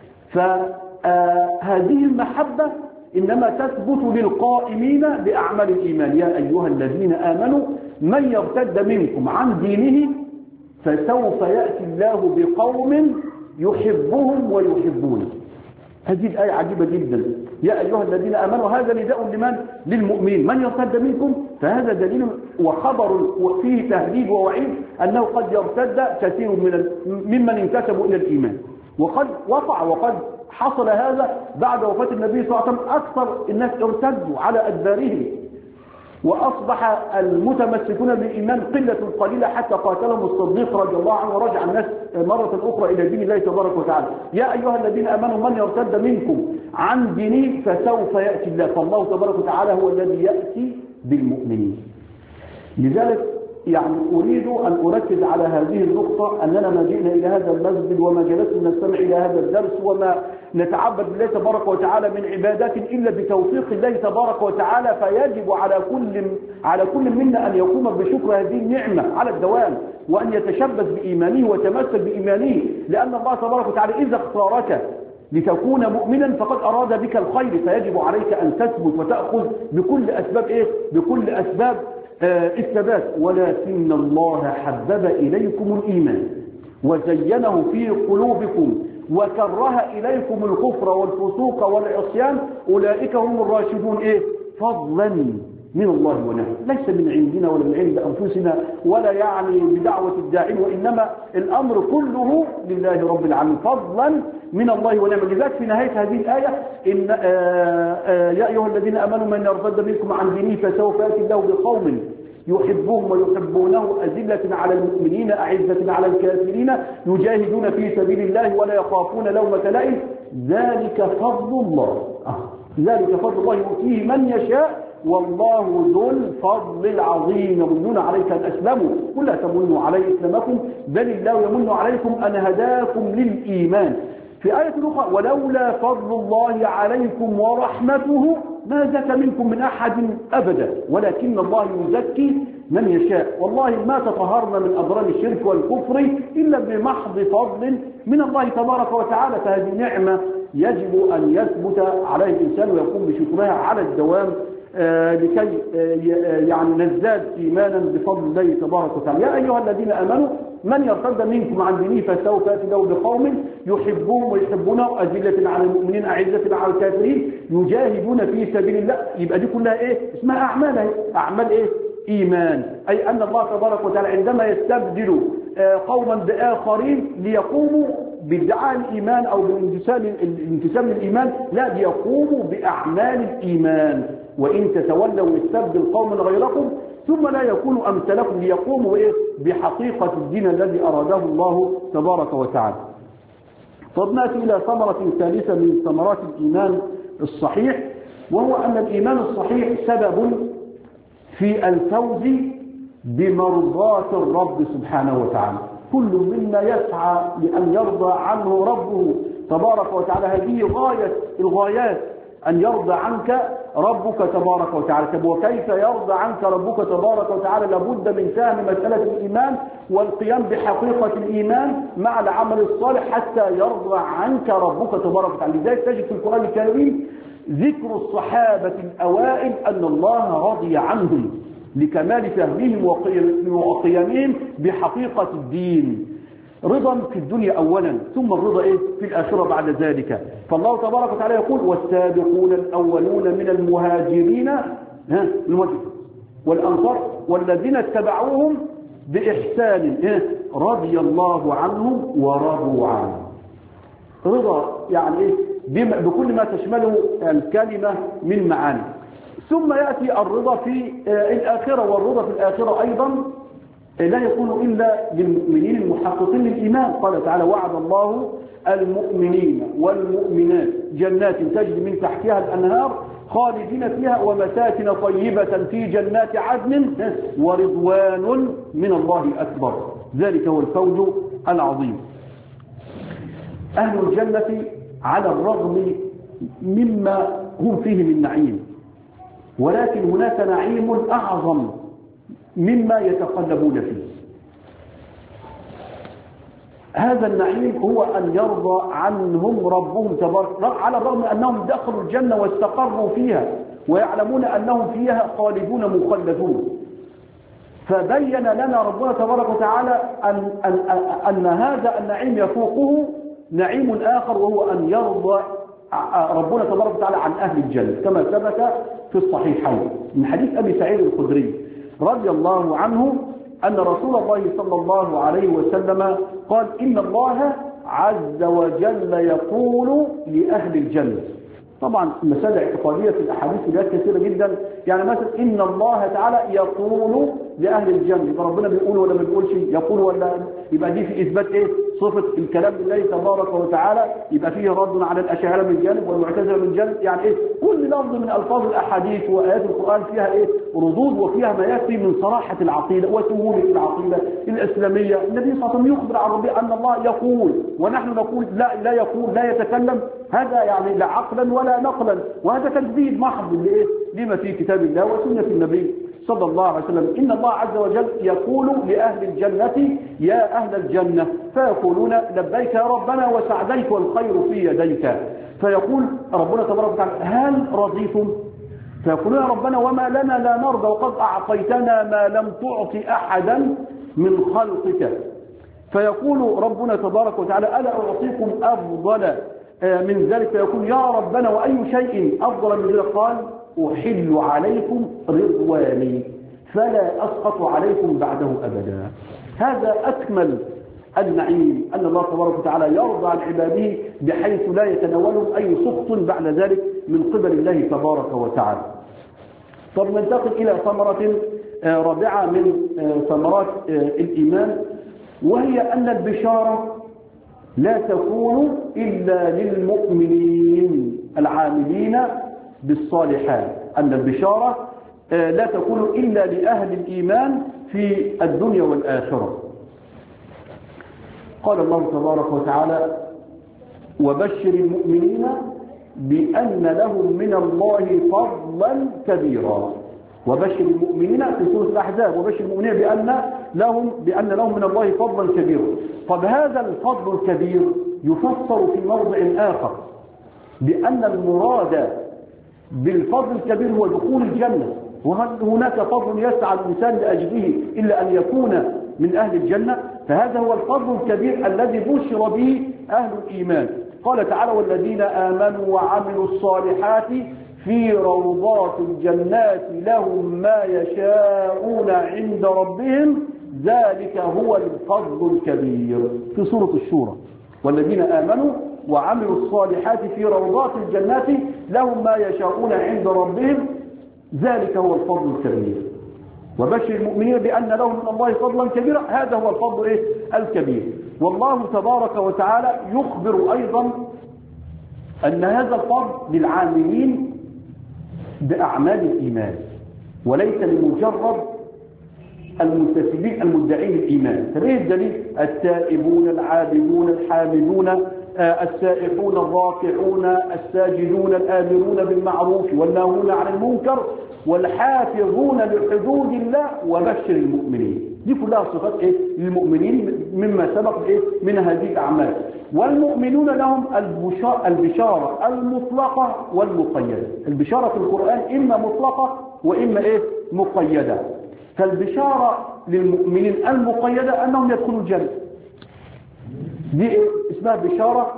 Speaker 1: فهذه المحبة إنما تثبت للقائمين بأعمال الإيمان. يا أيها الذين آمنوا من يرتد منكم عن دينه فسوف يأتي الله بقوم يحبهم ويحبونه. هذه الآية عجيبة جدا. يا أيها الذين آمنوا، هذا نداء لمن؟ للمؤمنين. من يرتد منكم فهذا دليل وخبر وفيه تهديد ووعيد أنه قد يرتد كثير ممن انتسبوا إلى الإيمان، وقد وقع وقد حصل هذا بعد وفاة النبي صلى الله عليه وسلم. أكثر الناس ارتدوا على أدبارهم، وأصبح المتمسكون بالإيمان قلة قليلة حتى قاتلهم الصديق رضي الله عنه ورجع الناس مرة أخرى إلى دين الله تبارك وتعالى. يا أيها الذين آمنوا من يرتد منكم عن دينه فسوف يأتي الله. فالله تبارك وتعالى هو الذي يأتي بالمؤمنين. لذلك يعني أريد أن أركز على هذه النقطة، أننا ما جئنا إلى هذا المسجد وما جلسنا نستمع إلى هذا الدرس وما نتعبد بالله تبارك وتعالى من عبادات إلا بتوفيق الله تبارك وتعالى. فيجب على كل منا أن يقوم بشكر هذه النعمة على الدوام، وأن يتشبث بإيمانه ويتمسك بإيمانه، لأن الله تبارك وتعالى إذا اختارك لتكون مؤمنا فقد أراد بك الخير، فيجب عليك أن تثبت وتأخذ بكل أسباب بكل أسباب الثبات. ولكن الله حبب إليكم الإيمان وزينه في قلوبكم وكره إليكم الكفر والفسوق والعصيان أولئك هم الراشدون. فضلا من الله ونعمه، ليس من عندنا ولا من عند أنفسنا ولا يعني بدعوة الداعين، وإنما الأمر كله لله رب العالمين، فضلا من الله ونعمه. لذلك في نهاية هذه الآية إن يا أيها الذين آمنوا من يرتد منكم عن دينه فسوف يأتي الله بقوم يحبهم ويحبونه أذلة على المؤمنين أعزة على الكافرين يجاهدون في سبيل الله ولا يخافون لومة لائم. ذلك فضل الله، ذلك فضل الله يؤتيه من يشاء والله ذو الفضل العظيم. يمنون عليك أن أسلموا قل لا تمنوا علي إسلامكم بل الله يمن عليكم أن هداكم للإيمان. في آية أخرى ولولا فضل الله عليكم ورحمته ما زكى منكم من أحد أبدا ولكن الله يزكي من يشاء. والله ما تطهرنا من أضرار الشرك والكفر إلا بمحض فضل من الله تبارك وتعالى. فهذه نعمة يجب أن يثبت عليه الإنسان ويقوم بشكرها على الدوام لكي يعني نزداد إيمانا بفضل الله تبارك وتعالى. يا أيها الذين آمنوا من يرتد منكم عن دينه فسوف يأتي الله بقوم يحبهم ويحبونه أذلة على المؤمنين أعزة على الكافرين يجاهدون في سبيل الله. يبقى دي كلها اسمها أعمال إيمان. أي أن الله تبارك وتعالى عندما يستبدل قوما بآخرين ليقوموا بادعاء الإيمان أو بالانتساب للإيمان، لا، ليقوموا بأعمال الإيمان. وإن تتولوا يستبدل قوما غيركم ثم لا يكونوا أمثلكم ليقوموا بحقيقة الدين الذي أراده الله تبارك وتعالى. طب نأتي إلى ثمرة ثالثة من ثمرات الإيمان الصحيح، وهو أن الإيمان الصحيح سبب في الفوز بمرضاة الرب سبحانه وتعالى. كل منا يسعى لأن يرضى عنه ربه تبارك وتعالى، هذه غاية الغايات، أن يرضى عنك ربك تبارك وتعالى. وكيف يرضى عنك ربك تبارك وتعالى؟ لابد من فهم مسألة الإيمان والقيام بحقيقة الإيمان مع العمل الصالح حتى يرضى عنك ربك تبارك وتعالى. لذلك تجد في القرآن الكريم ذكر الصحابة الأوائل أن الله رضي عنهم لكمال فهمهم وقيامهم بحقيقة الدين. رضا في الدنيا أولا، ثم الرضا في الآخرة بعد ذلك. فالله تبارك وتعالى يقول والسابقون الأولون من المهاجرين والأنصار والذين اتبعوهم بإحسان رضي الله عنهم ورضوا عنه. رضا يعني بكل ما تشمله الكلمة من معاني. ثم يأتي الرضا في الآخرة، والرضا في الآخرة أيضا لا يكون إلا للمؤمنين المحققين للإيمان. قال تعالى وعد الله المؤمنين والمؤمنات جنات تجري من تحتها الأنهار خالدين فيها ومساكن طيبة في جنات عدن ورضوان من الله أكبر، ذلك هو الفوز العظيم. أهل الجنة على الرغم مما هم فيه من نعيم، ولكن هناك نعيم أعظم مما يتقلبون فيه. هذا النعيم هو أن يرضى عنهم ربهم تبارك، على الرغم أنهم دخلوا الجنة واستقروا فيها ويعلمون أنهم فيها خالدون مخلدون. فبين لنا ربنا تبارك وتعالى أن هذا النعيم يفوقه نعيم آخر، وهو أن يرضى ربنا تبارك وتعالى عن أهل الجنة، كما ثبت في الصحيحين من حديث أبي سعيد الخدري رضي الله عنه أن رسول الله صلى الله عليه وسلم قال إن الله عز وجل يقول لأهل الجنة. طبعا مسألة اعتقادية في الأحاديث لا كثيرة جدا، يعني مثلا إن الله تعالى يقول لأهل الجنة، يبقى ربنا بيقول ولا ما بيقولش؟ يقول ولا؟ يبقى دي في إثبات صفة الكلام لله تبارك وتعالى، يبقى فيه رد على الأشاعرة من جانب والمعتزلة من جانب. يعني كل لفظ من ألفاظ الأحاديث وآيات القرآن فيها ردود، وفيها ما يكفي من صراحة العقيدة وسهولة العقيدة الإسلامية. النبي صلى الله عليه وسلم يخبر عن ربنا أن الله يقول، ونحن نقول لا يقول، لا يتكلم. هذا يعني لا عقلا ولا نقلا، وهذا تكذيب محض لما في كتاب الله وسنة النبي صلى الله عليه وسلم. إن الله عز وجل يقول لأهل الجنة يا أهل الجنة، فيقولون لبيك يا ربنا وسعديك والخير في يديك. فيقول ربنا تبارك وتعالى هل رضيتم؟ فيقولون يا ربنا وما لنا لا نرضى وقد أعطيتنا ما لم تعط أحدا من خلقك. فيقول ربنا تبارك وتعالى ألا أعطيكم أفضل من ذلك؟ فيقول يا ربنا وأي شيء أفضل من ذلك؟ قال أحل عليكم رضواني فلا أسقط عليكم بعده أبدا. هذا أكمل النعيم، أن الله تبارك وتعالى يرضى عن عباده بحيث لا يتناولهم أي سخط بعد ذلك من قبل الله تبارك وتعالى. طب ننتقل إلى ثمرة رابعة من ثمرات الإيمان، وهي أن البشارة لا تكون إلا للمؤمنين العاملين بالصالحات. أن البشارة لا تكون إلا لأهل الإيمان في الدنيا والآخرة. قال الله تبارك وتعالى وبشر المؤمنين بأن لهم من الله فضلا كبيرا. وبشر المؤمنين في سورة الأحزاب وبشر المؤمنين بأن لهم من الله فضلا كبيرا. طب هذا الفضل الكبير يفسر في موضع آخر بأن المراد بالفضل الكبير هو دخول الجنة، وهل هناك فضل يسعى الإنسان لأجله إلا أن يكون من أهل الجنة؟ فهذا هو الفضل الكبير الذي بشر به أهل الإيمان. قال تعالى والذين آمنوا وعملوا الصالحات في روضات الجنات لهم ما يشاءون عند ربهم ذلك هو الفضل الكبير في سورة الشورى. والذين آمنوا وعملوا الصالحات في روضات الجنات لهم ما يشاءون عند ربهم ذلك هو الفضل الكبير. وبشر المؤمنين بأن لهم من الله فضلا كبيرا، هذا هو الفضل الكبير. والله تبارك وتعالى يخبر أيضا أن هذا الفضل للعاملين بأعمال الإيمان وليس لمجرد المنتسبين المدعين الإيمان. فإيه الدليل؟ التائبون العابدون الحامدون السائحون الراكعون الساجدون الآمرون بالمعروف والناهون عن المنكر والحافظون لحدود الله وبشر المؤمنين. دي كلها صفات ايه للمؤمنين مما سبق ايه من هذه الأعمال. والمؤمنون لهم البشارة المطلقة والمقيدة. البشارة في القرآن إما مطلقة وإما ايه مقيدة. فالبشارة للمؤمنين المقيدة أنهم يدخلوا الجنة، دي إيه؟ اسمها بشارة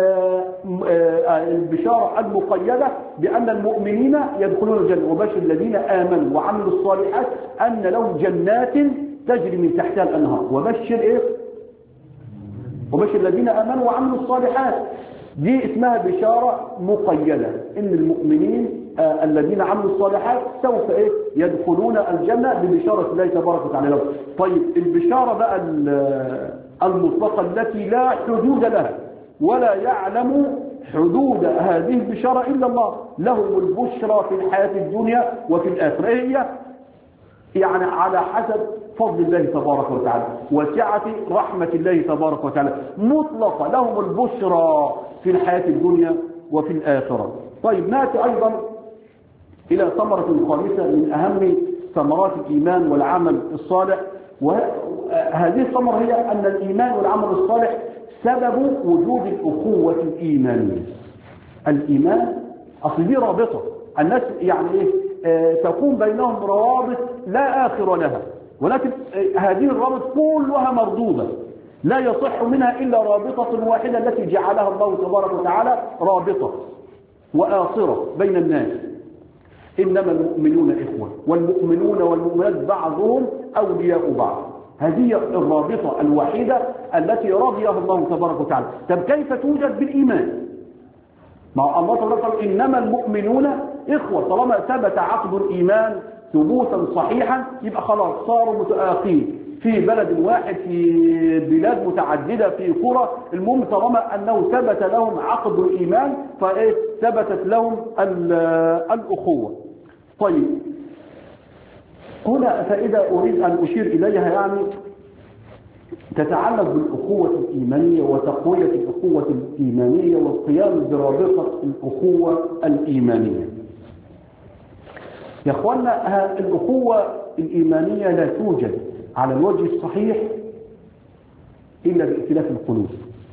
Speaker 1: البشارة المقيدة بأن المؤمنين يدخلون الجنة. وبشر الذين آمنوا وعملوا الصالحات أن لهم جنات تجري من تحتها الأنهار. وبشر إيه؟ وبشر الذين آمنوا وعملوا الصالحات، دي اسمها بشارة مقيدة إن المؤمنين الذين عملوا الصالحات سوف إيه؟ يدخلون الجنة ببشارة الله تبارك وتعالى لهم. طيب البشارة بقى المطلقة التي لا حدود لها ولا يعلم حدود هذه البشارة إلا الله، لهم البشرى في الحياة الدنيا وفي الآخرة. هي يعني على حسب فضل الله تبارك وتعالى وسعة رحمة الله تبارك وتعالى، مطلقة لهم البشرى في الحياة الدنيا وفي الآخرة. طيب نأتي أيضا إلى ثمرة خامسة من أهم ثمرات الإيمان والعمل الصالح، وهذه الثمرة هي أن الإيمان والعمل الصالح سبب وجود الأخوة الإيمانية. الإيمان أصل دي رابطة الناس يعني إيه تكون بينهم روابط لا آخر لها، ولكن هذه الروابط كلها مردودة لا يصح منها إلا رابطة واحدة التي جعلها الله تبارك وتعالى رابطة وآصرة بين الناس. إنما المؤمنون إخوة والمؤمنون والمؤمنات بعضهم أولياء بعض. هذه الرابطة الوحيدة التي رضيها الله تبارك وتعالى. طب كيف توجد بالإيمان؟ مع الله تبارك وتعالى إنما المؤمنون إخوة. طالما ثبت عقد الإيمان ثبوتا صحيحا يبقى خلاص صاروا متآخين في بلد واحد في بلاد متعددة في قرى. المهم طالما أنه ثبت لهم عقد الإيمان ثبتت لهم الأخوة. طيب هنا فإذا أريد أن أشير إليها يعني تتعلق بالأخوة الإيمانية وتقوية الأخوة الإيمانية والقيام برابطة الأخوة الإيمانية. يا أخوانا الأخوة الإيمانية لا توجد على الوجه الصحيح إلا بائتلاف القلوب،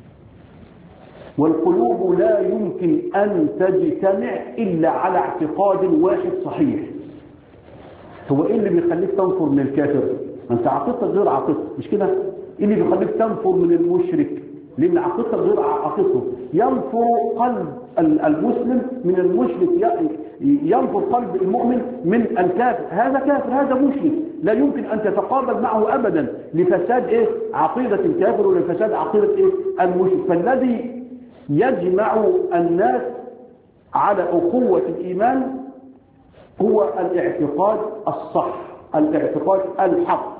Speaker 1: والقلوب لا يمكن أن تجتمع إلا على اعتقاد واحد صحيح. هو إيه اللي بيخليك تنفر من الكافر؟ أنت عقيدتك غير عقيدته، مش كده؟ إيه اللي بيخليك تنفر من المشرك؟ لأن عقيدتك غير عقيدته. ينفر قلب المسلم من المشرك، ينفر قلب المؤمن من الكافر. هذا كافر، هذا مشرك، لا يمكن أن تتقابل معه أبدا لفساد عقيدة الكافر ولفساد عقيدة المشرك. فالذي يجمع الناس على أخوة الإيمان هو الاعتقاد الصح، الاعتقاد الحق.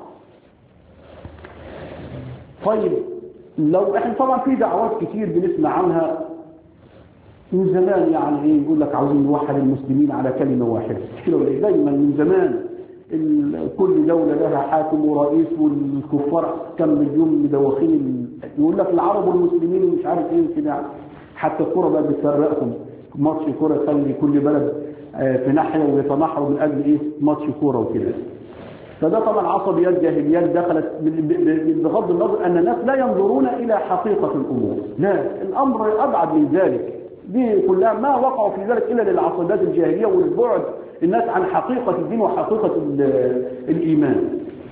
Speaker 1: طيب لو احنا طبعا في دعوات كتير بنسمع عنها من زمان، يعني يقول لك عاوزين نوحد المسلمين على كلمة واحدة. دايما من زمان كل دولة لها حاكم ورئيس، والكفار كم مليون مدوخين، يقول لك العرب والمسلمين ومش عارف ايه كده. حتى الكرة بقى بتفرقهم، ماتش كرة يخلي كل بلد في ناحية ويتنحروا من أجل ماتش كرة وكده. فده طبعا عصبيات جاهليات دخلت بغض النظر أن الناس لا ينظرون إلى حقيقة الأمور. لا، الأمر أبعد من ذلك. دي كلها ما وقعوا في ذلك إلا للعصبيات الجاهلية والبعد الناس عن حقيقة الدين وحقيقة الإيمان.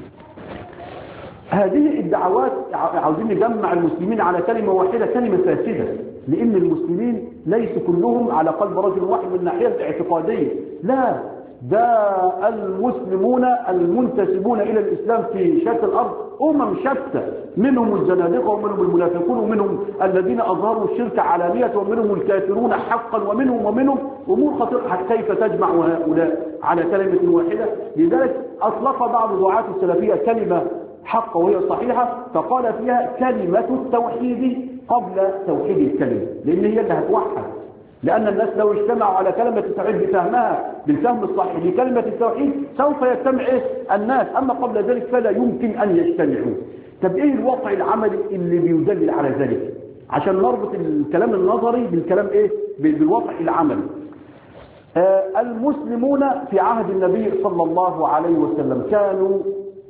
Speaker 1: هذه الدعوات عاوزين نجمع المسلمين على كلمة واحدة، كلمة فاسدة، لأن المسلمين ليسوا كلهم على قلب رجل واحد من الناحية الاعتقادية. لا، ده المسلمون المنتسبون إلى الإسلام في شتى الأرض شتى، منهم الزنادقة ومنهم المنافقون ومنهم الذين أظهروا الشرك علانية ومنهم الكافرون حقا ومنهم أمور خطيرة. كيف تجمع هؤلاء على كلمة واحدة؟ لذلك أطلق بعض دعاة السلفية كلمة حقة وهي صحيحة، فقال فيها كلمة التوحيد قبل توحيد الكلمة، لأن هي اللي هتوحد. لأن الناس لو اجتمعوا على كلمة التوحيد بفهمها بالفهم الصحيح لكلمة التوحيد سوف يجتمع الناس، أما قبل ذلك فلا يمكن أن يجتمعوا. طب إيه الواقع العملي اللي بيدلل على ذلك؟ عشان نربط الكلام النظري بالكلام إيه؟ بالواقع العملي. المسلمون في عهد النبي صلى الله عليه وسلم كانوا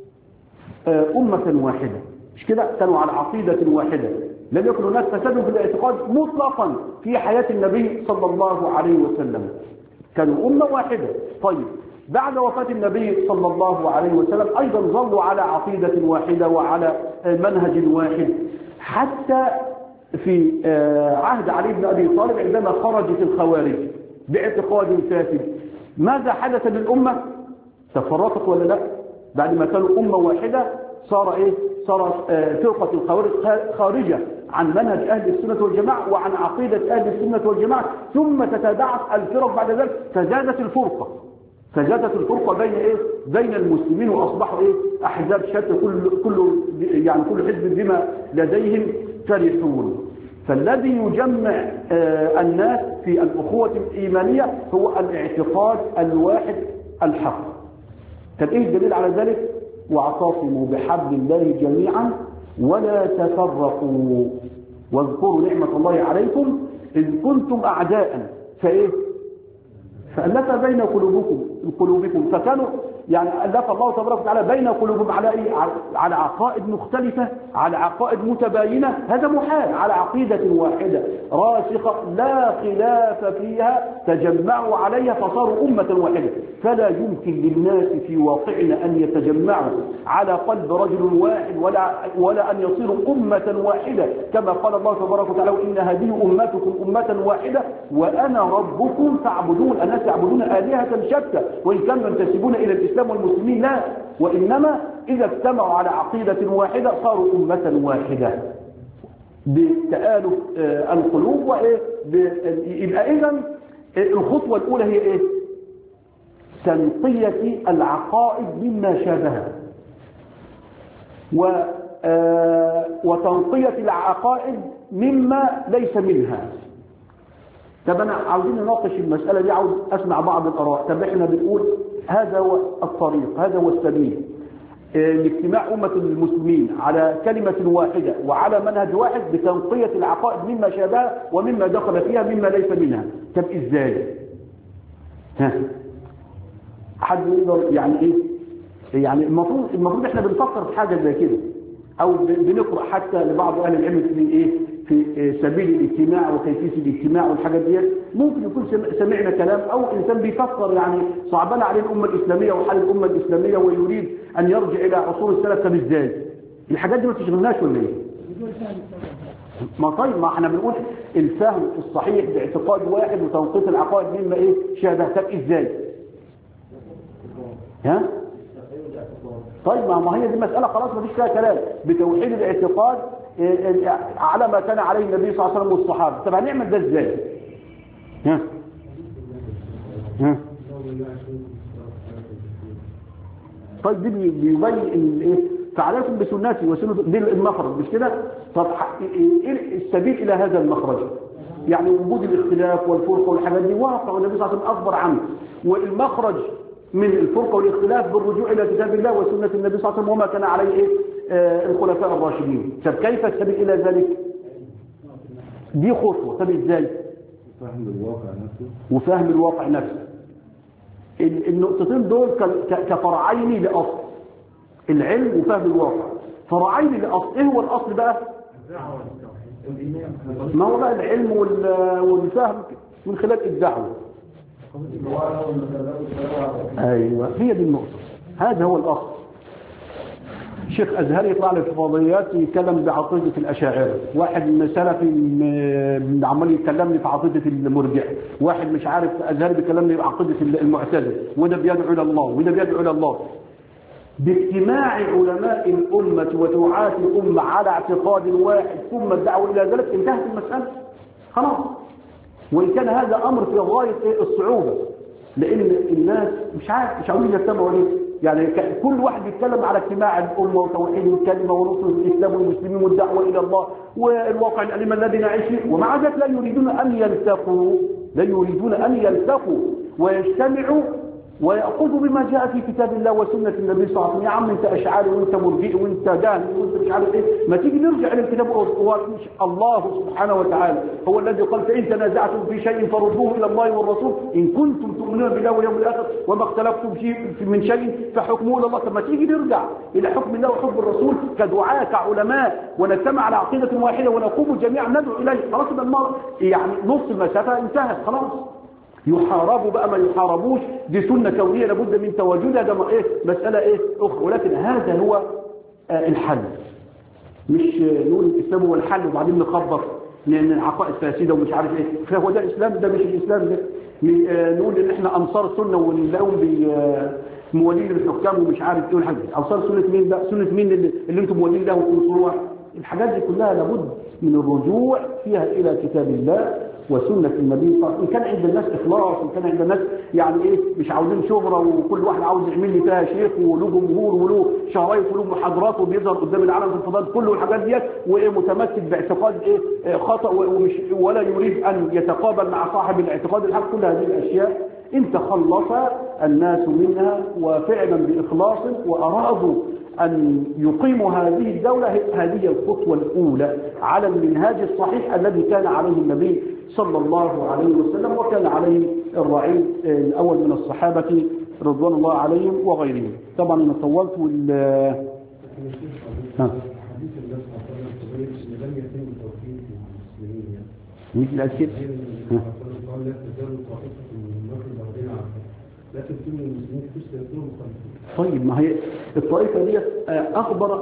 Speaker 1: أمة واحدة، مش كده؟ كانوا على عقيدة واحدة، لم يكن هناك فساد في الاعتقاد مطلقا في حياة النبي صلى الله عليه وسلم، كانوا أمة واحدة. طيب بعد وفاة النبي صلى الله عليه وسلم أيضا ظلوا على عقيدة واحدة وعلى منهج واحد، حتى في عهد علي بن أبي طالب عندما خرجت الخوارج باعتقاد فاسد، ماذا حدث للأمة؟ تفرقت ولا لا؟ بعد ما كانوا أمة واحدة صار إيه؟ صار فرقة الخوارج خارجة عن منهج أهل السنة والجماعة وعن عقيدة أهل السنة والجماعة، ثم تتداعت الفرق بعد ذلك، فزادت الفرقة بين إيه؟ بين المسلمين، وأصبحوا إيه؟ أحزاب شتى، كل حزب بما لديهم فرحون. فالذي يجمع الناس في الأخوة الإيمانية هو الاعتقاد الواحد الحق. طب إيه الدليل على ذلك؟ واعتصموا بحبل الله جميعا ولا تفرقوا واذكروا نعمة الله عليكم إذ كنتم أعداء فألف بين قلوبكم فكانوا يعني ألف الله تبارك وتعالى بين قلوبهم على إيه؟ على عقائد مختلفة، على عقائد متباينة، هذا محال، على عقيدة واحدة راسخة لا خلاف فيها تجمعوا عليها فصاروا أمة واحدة. فلا يمكن للناس في واقعنا أن يتجمعوا على قلب رجل واحد ولا أن يصيروا أمة واحدة، كما قال الله تبارك وتعالى إن هذه أمتكم أمة واحدة وأنا ربكم فاعبدون. الناس يعبدون آلهة شتى وإن كانوا ينتسبون إلى الإسلام والمسلمين لا، وإنما إذا اجتمعوا على عقيدة واحدة صاروا أمة واحدة بتآلف القلوب. يبقى إذن الخطوة الأولى هي إيه؟ تنقية العقائد مما شابهها وتنقية العقائد مما ليس منها. طب أنا عاوزين نناقش المسألة دي، عاوز أسمع بعض الآراء. طب إحنا بنقول هذا هو الطريق، هذا هو السبيل لاجتماع أمة المسلمين على كلمة واحدة وعلى منهج واحد بتنقية العقائد مما شابهها ومما دخل فيها مما ليس منها. طب إزاي؟ حد يقدر يعني إيه؟ يعني المفروض إحنا بنفكر في حاجة زي كده، أو بنقرأ حتى لبعض أهل العلم في إيه؟ في سبيل الاجتماع وكيفية الاجتماع والحاجات دي. ممكن يكون سمعنا كلام أو إنسان بيفكر يعني صعبان عليه الأمة الإسلامية وحال الأمة الإسلامية ويريد أن يرجع إلى عصور السلف. طب إزاي؟ الحاجات دي ما تشغلناش ولا إيه؟ ما طيب، ما احنا بنقول الفهم الصحيح باعتقاد واحد وتنقية العقائد مما إيه شابه. طب إزاي؟ ها؟ طيب ما هي دي مسألة خلاص ما فيش فيها كلام، بتوحيد الاعتقاد على ما كان عليه النبي صلى الله عليه وسلم والصحابة. طب هنعمل ده ازاي؟ طيب دي بيبين ايه؟ فعليكم بسنتي وسنة دي المخرج، مش كده؟ طب ايه السبيل الى هذا المخرج؟ يعني وجود الاختلاف والفرقة والحاجات دي واقع والنبي صلى الله عليه وسلم اخبر عنه، والمخرج من الفرقة والاختلاف بالرجوع إلى كتاب الله وسنة النبي صلى الله عليه وسلم وما كان عليه إيه؟ الخلفاء الراشدين. طب كيف السبيل إلى ذلك؟ دي خطوة. طب إزاي؟ وفهم الواقع نفسه. النقطتين دول كفرعين لأصل العلم وفهم الواقع، فرعين لأصل. إيه هو الأصل بقى؟ ما هو بقى العلم والفهم من خلال الدعوة. ايوه هي دي النقطه، هذا هو الاصل. شيخ ازهري يطلع لي في فضائيات يتكلم بعقيده الاشاعره، واحد من سلفي عمال يكلمني في عقيده المرجع، واحد مش عارف ازهري بيكلمني بعقيده المعتزله، وده بيدعو الى الله وده بيدعو الى الله. باجتماع علماء الامه ودعاة الامه على اعتقاد واحد ثم الدعوه الى ذلك انتهت المساله خلاص. وإن كان هذا أمر في غاية الصعوبة، لأن الناس مش عاوزين يجتمعوا ليه؟ يعني كل واحد بيتكلم على اجتماع الامه وتوحيد الكلمه ونصر الاسلام والمسلمين والدعوه الى الله والواقع الاليم الذي نعيش فيه، ومع ذلك لا يريدون ان يلتقوا ويجتمعوا ويأخذوا بما جاء في كتاب الله وسنة النبي صلى الله عليه وسلم. يا عم انت اشعري وانت مرجئي وانت جاهل وانت مش عارف ايه، ما تيجي نرجع الى الكتاب الله سبحانه وتعالى هو الذي قال فإن تنازعتم في شيء فردوه الى الله والرسول ان كنتم تؤمنون بالله واليوم الاخر وما اختلفتم من شيء فحكمه الى الله. طب ما تيجي نرجع الى حكم الله وحكم الرسول كدعاة كعلماء ونجتمع على عقيدة واحدة ونقوم جميعا ندعو اليه. خلاص يعني نص المسافة انتهت خلاص. يحاربوا بقى ما يحاربوش، دي سنة كونية لابد من تواجدها، ده مسألة أخرى. ولكن هذا هو الحل، مش نقول الإسلام هو الحل وبعدين نخبط لأن العقائد فاسدة ومش عارف إيه، فهو ده الإسلام؟ ده مش الإسلام. ده نقول إن إحنا أنصار السنة ونلاقيهم بموالين الحكام ومش عارف إيه والحاجة. أنصار سنة مين ده؟ سنة مين اللي أنتم موالين له وتنصروها؟ الحاجات دي كلها لابد من الرجوع فيها إلى كتاب الله وسنة النبي صلى الله عليه وسلم. إن كان عند الناس إخلاص، إن كان عند الناس يعني مش عاوزين شهرة وكل واحد عاوز يعمل لي فيها شيخ وله جمهور وله شرايط وله محاضرات وبيظهر قدام العالم في الفضاء كله والحاجات ديت ومتمسك باعتقاد خطأ ولا يريد أن يتقابل مع صاحب الاعتقاد الحق، كل هذه الأشياء إن تخلص الناس منها وفعلا بإخلاص وأرادوا أن يقيموا هذه الدولة، هذه الخطوة الأولى على المنهاج الصحيح الذي كان عليه النبي صلى الله عليه وسلم وكان عليه الرعيل الأول من الصحابة رضوان الله عليهم وغيرهم. طبعا أنا طولت مثل أكيد لكن كل المسلمين تسلم كلهم خالصين. طيب ما هي الطائفة دي أخبر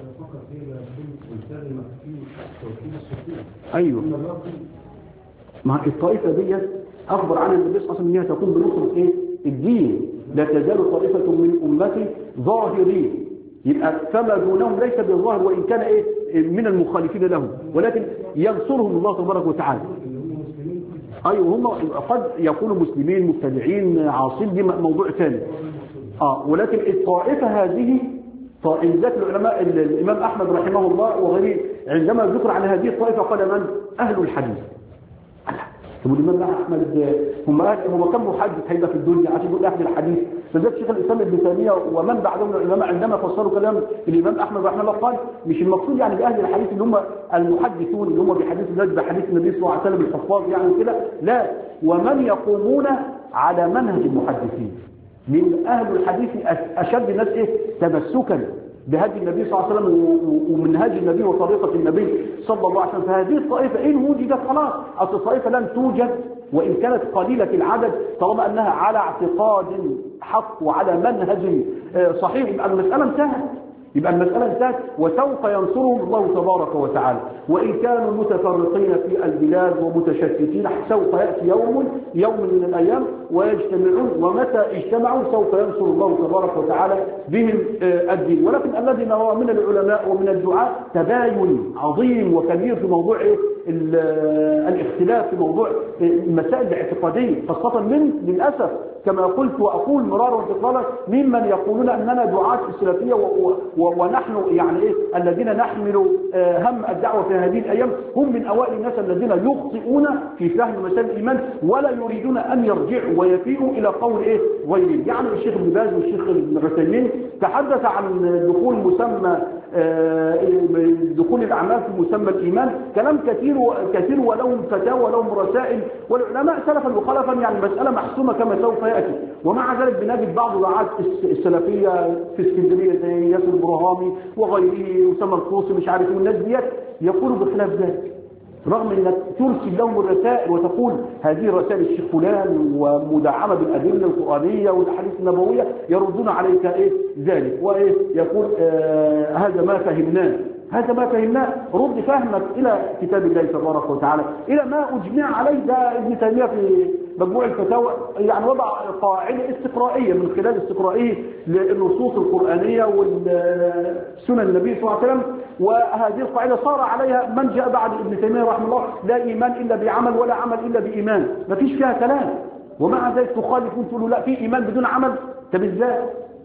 Speaker 1: أيوه ما الطائفة دي أخبر عن النبي صلى الله عليه وسلم أنها تكون بنصرة الدين. لا تزال طائفة من أمتي ظاهرين، يبقى فما دونهم ليس بالظاهر وإن كان من المخالفين لهم، ولكن ينصرهم الله تبارك وتعالى. أيوة هم قد يكونوا مسلمين مبتدعين عاصين، دي موضوع ثاني. ولكن الطائفة هذه ذات العلماء الإمام أحمد رحمه الله وغيره عندما ذكر عن هذه الطائفة قال من؟ أهل الحديث. طب الإمام أحمد هم كم محدث هيبقى في الدنيا عشان يقول أهل الحديث؟ بالذات شيخ الإسلام ابن تيمية ومن بعدهم من العلماء عندما فسروا كلام الإمام أحمد رحمه الله قال مش المقصود يعني بأهل الحديث اللي هم المحدثون اللي هم بحديث النبي بحديث النبي صلى الله عليه وسلم الحفاظ يعني كده، لا، ومن يقومون على منهج المحدثين. من أهل الحديث أشد الناس تمسكا بهدي النبي صلى الله عليه وسلم ومنهاج النبي وطريقة النبي صلى الله عليه وسلم. فهذه الطائفة إن وجدت خلاص، أصل الطائفة لن توجد وإن كانت قليلة العدد طالما أنها على اعتقاد حق وعلى منهج صحيح يبقى المسألة انتهت وسوف ينصرهم الله تبارك وتعالى. وإن كانوا متفرقين في البلاد ومتشتتين سوف يأتي يوم من الأيام ويجتمعون، ومتى اجتمعوا سوف ينصر الله تبارك وتعالى بهم الدين. ولكن الذي نرى من العلماء ومن الدعاة تباين عظيم وكبير في موضوع الاختلاف في موضوع المسائل الاعتقادية، خاصة من للأسف كما قلت وأقول مرارا وتكرارا ممن يقولون أننا دعاة السلفية ونحن يعني الذين نحمل هم الدعوة في هذه الأيام هم من أوائل الناس الذين يخطئون في فهم مسائل الإيمان ولا يريدون أن يرجعوا ويفيئوا إلى قول غيرهم. يعني الشيخ ابن باز والشيخ ابن عثيمين تحدث عن دخول الأعمال في مسمى الإيمان كلام كثير ولهم فتاوى ولهم رسائل، والعلماء سلفا وخلفا يعني المسألة محسومة كما سوف يأتي. ومع ذلك بنجد بعض دعاة السلفية في اسكندرية زي ياسر البرهامي وغيره وسام القوسي مش عارف الناس ديت يقولوا بخلاف ذلك، رغم انك ترسل لهم الرسائل وتقول هذه رسائل الشيخ فلان ومدعمه بالادله القرانيه والاحاديث النبويه يردون عليك ذلك يقول هذا ما فهمناه، رد فهمك الى كتاب الله تبارك وتعالى الى ما اجمع عليه. ده ابن تيميه في مجموع الفتاوى يعني وضع قاعده استقرائيه من خلال استقرائه للنصوص القرانيه والسنن النبي صلى الله عليه وسلم، وهذه القاعده صار عليها من جاء بعد ابن تيميه رحمه الله لا ايمان الا بعمل ولا عمل الا بايمان، ما فيش فيها كلام. ومع ذلك تخالفون تقولوا لا في ايمان بدون عمل. طب ازاي؟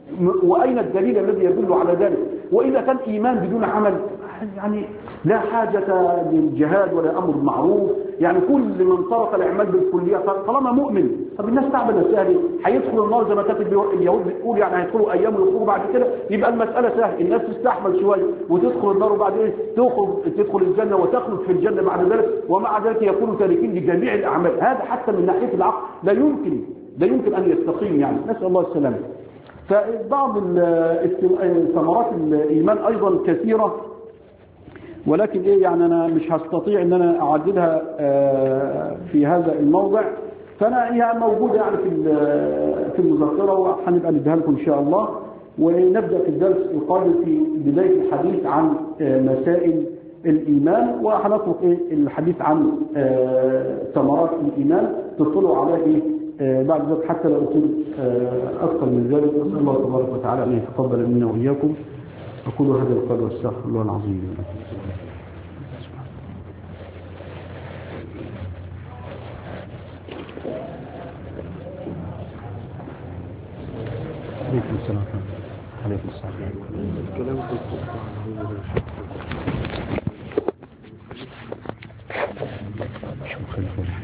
Speaker 1: وأين الدليل الذي يدل على ذلك؟ وإذا كان إيمان بدون عمل يعني لا حاجة للجهاد ولا أمر معروف. يعني كل من ترك الأعمال بالكلية طالما مؤمن، طب الناس تعب نفسها ليه؟ هيدخل النار زي ما كانت اليهود بتقول، يعني هيدخلوا أيام ويخرجوا بعد كده، يبقى المسألة سهلة، الناس تستحمل شوية وتدخل النار وبعد إيه تدخل الجنة وتخلد في الجنة بعد ذلك، ومع ذلك يكونوا تاركين لجميع الأعمال. هذا حتى من ناحية العقل لا يمكن أن يستقيم، يعني نسأل الله السلامة. فبعض ثمرات الإيمان أيضا كثيرة، ولكن يعني أنا مش هستطيع أن أنا أعددها في هذا الموضع، فأنا هي موجودة يعني في المذكرة وهنبقى نديها لكم إن شاء الله. ونبدأ في الدرس القادم في بداية الحديث عن مسائل الإيمان، وهنترك الحديث عن ثمرات الإيمان تطلعوا على بعد ذلك حتى لا أطيل أكثر من ذلك. أسأل الله تبارك وتعالى أن يتقبل منا وإياكم. أقول هذا القول واستغفر الله العظيم. عليكم السلام. عليكم السلام.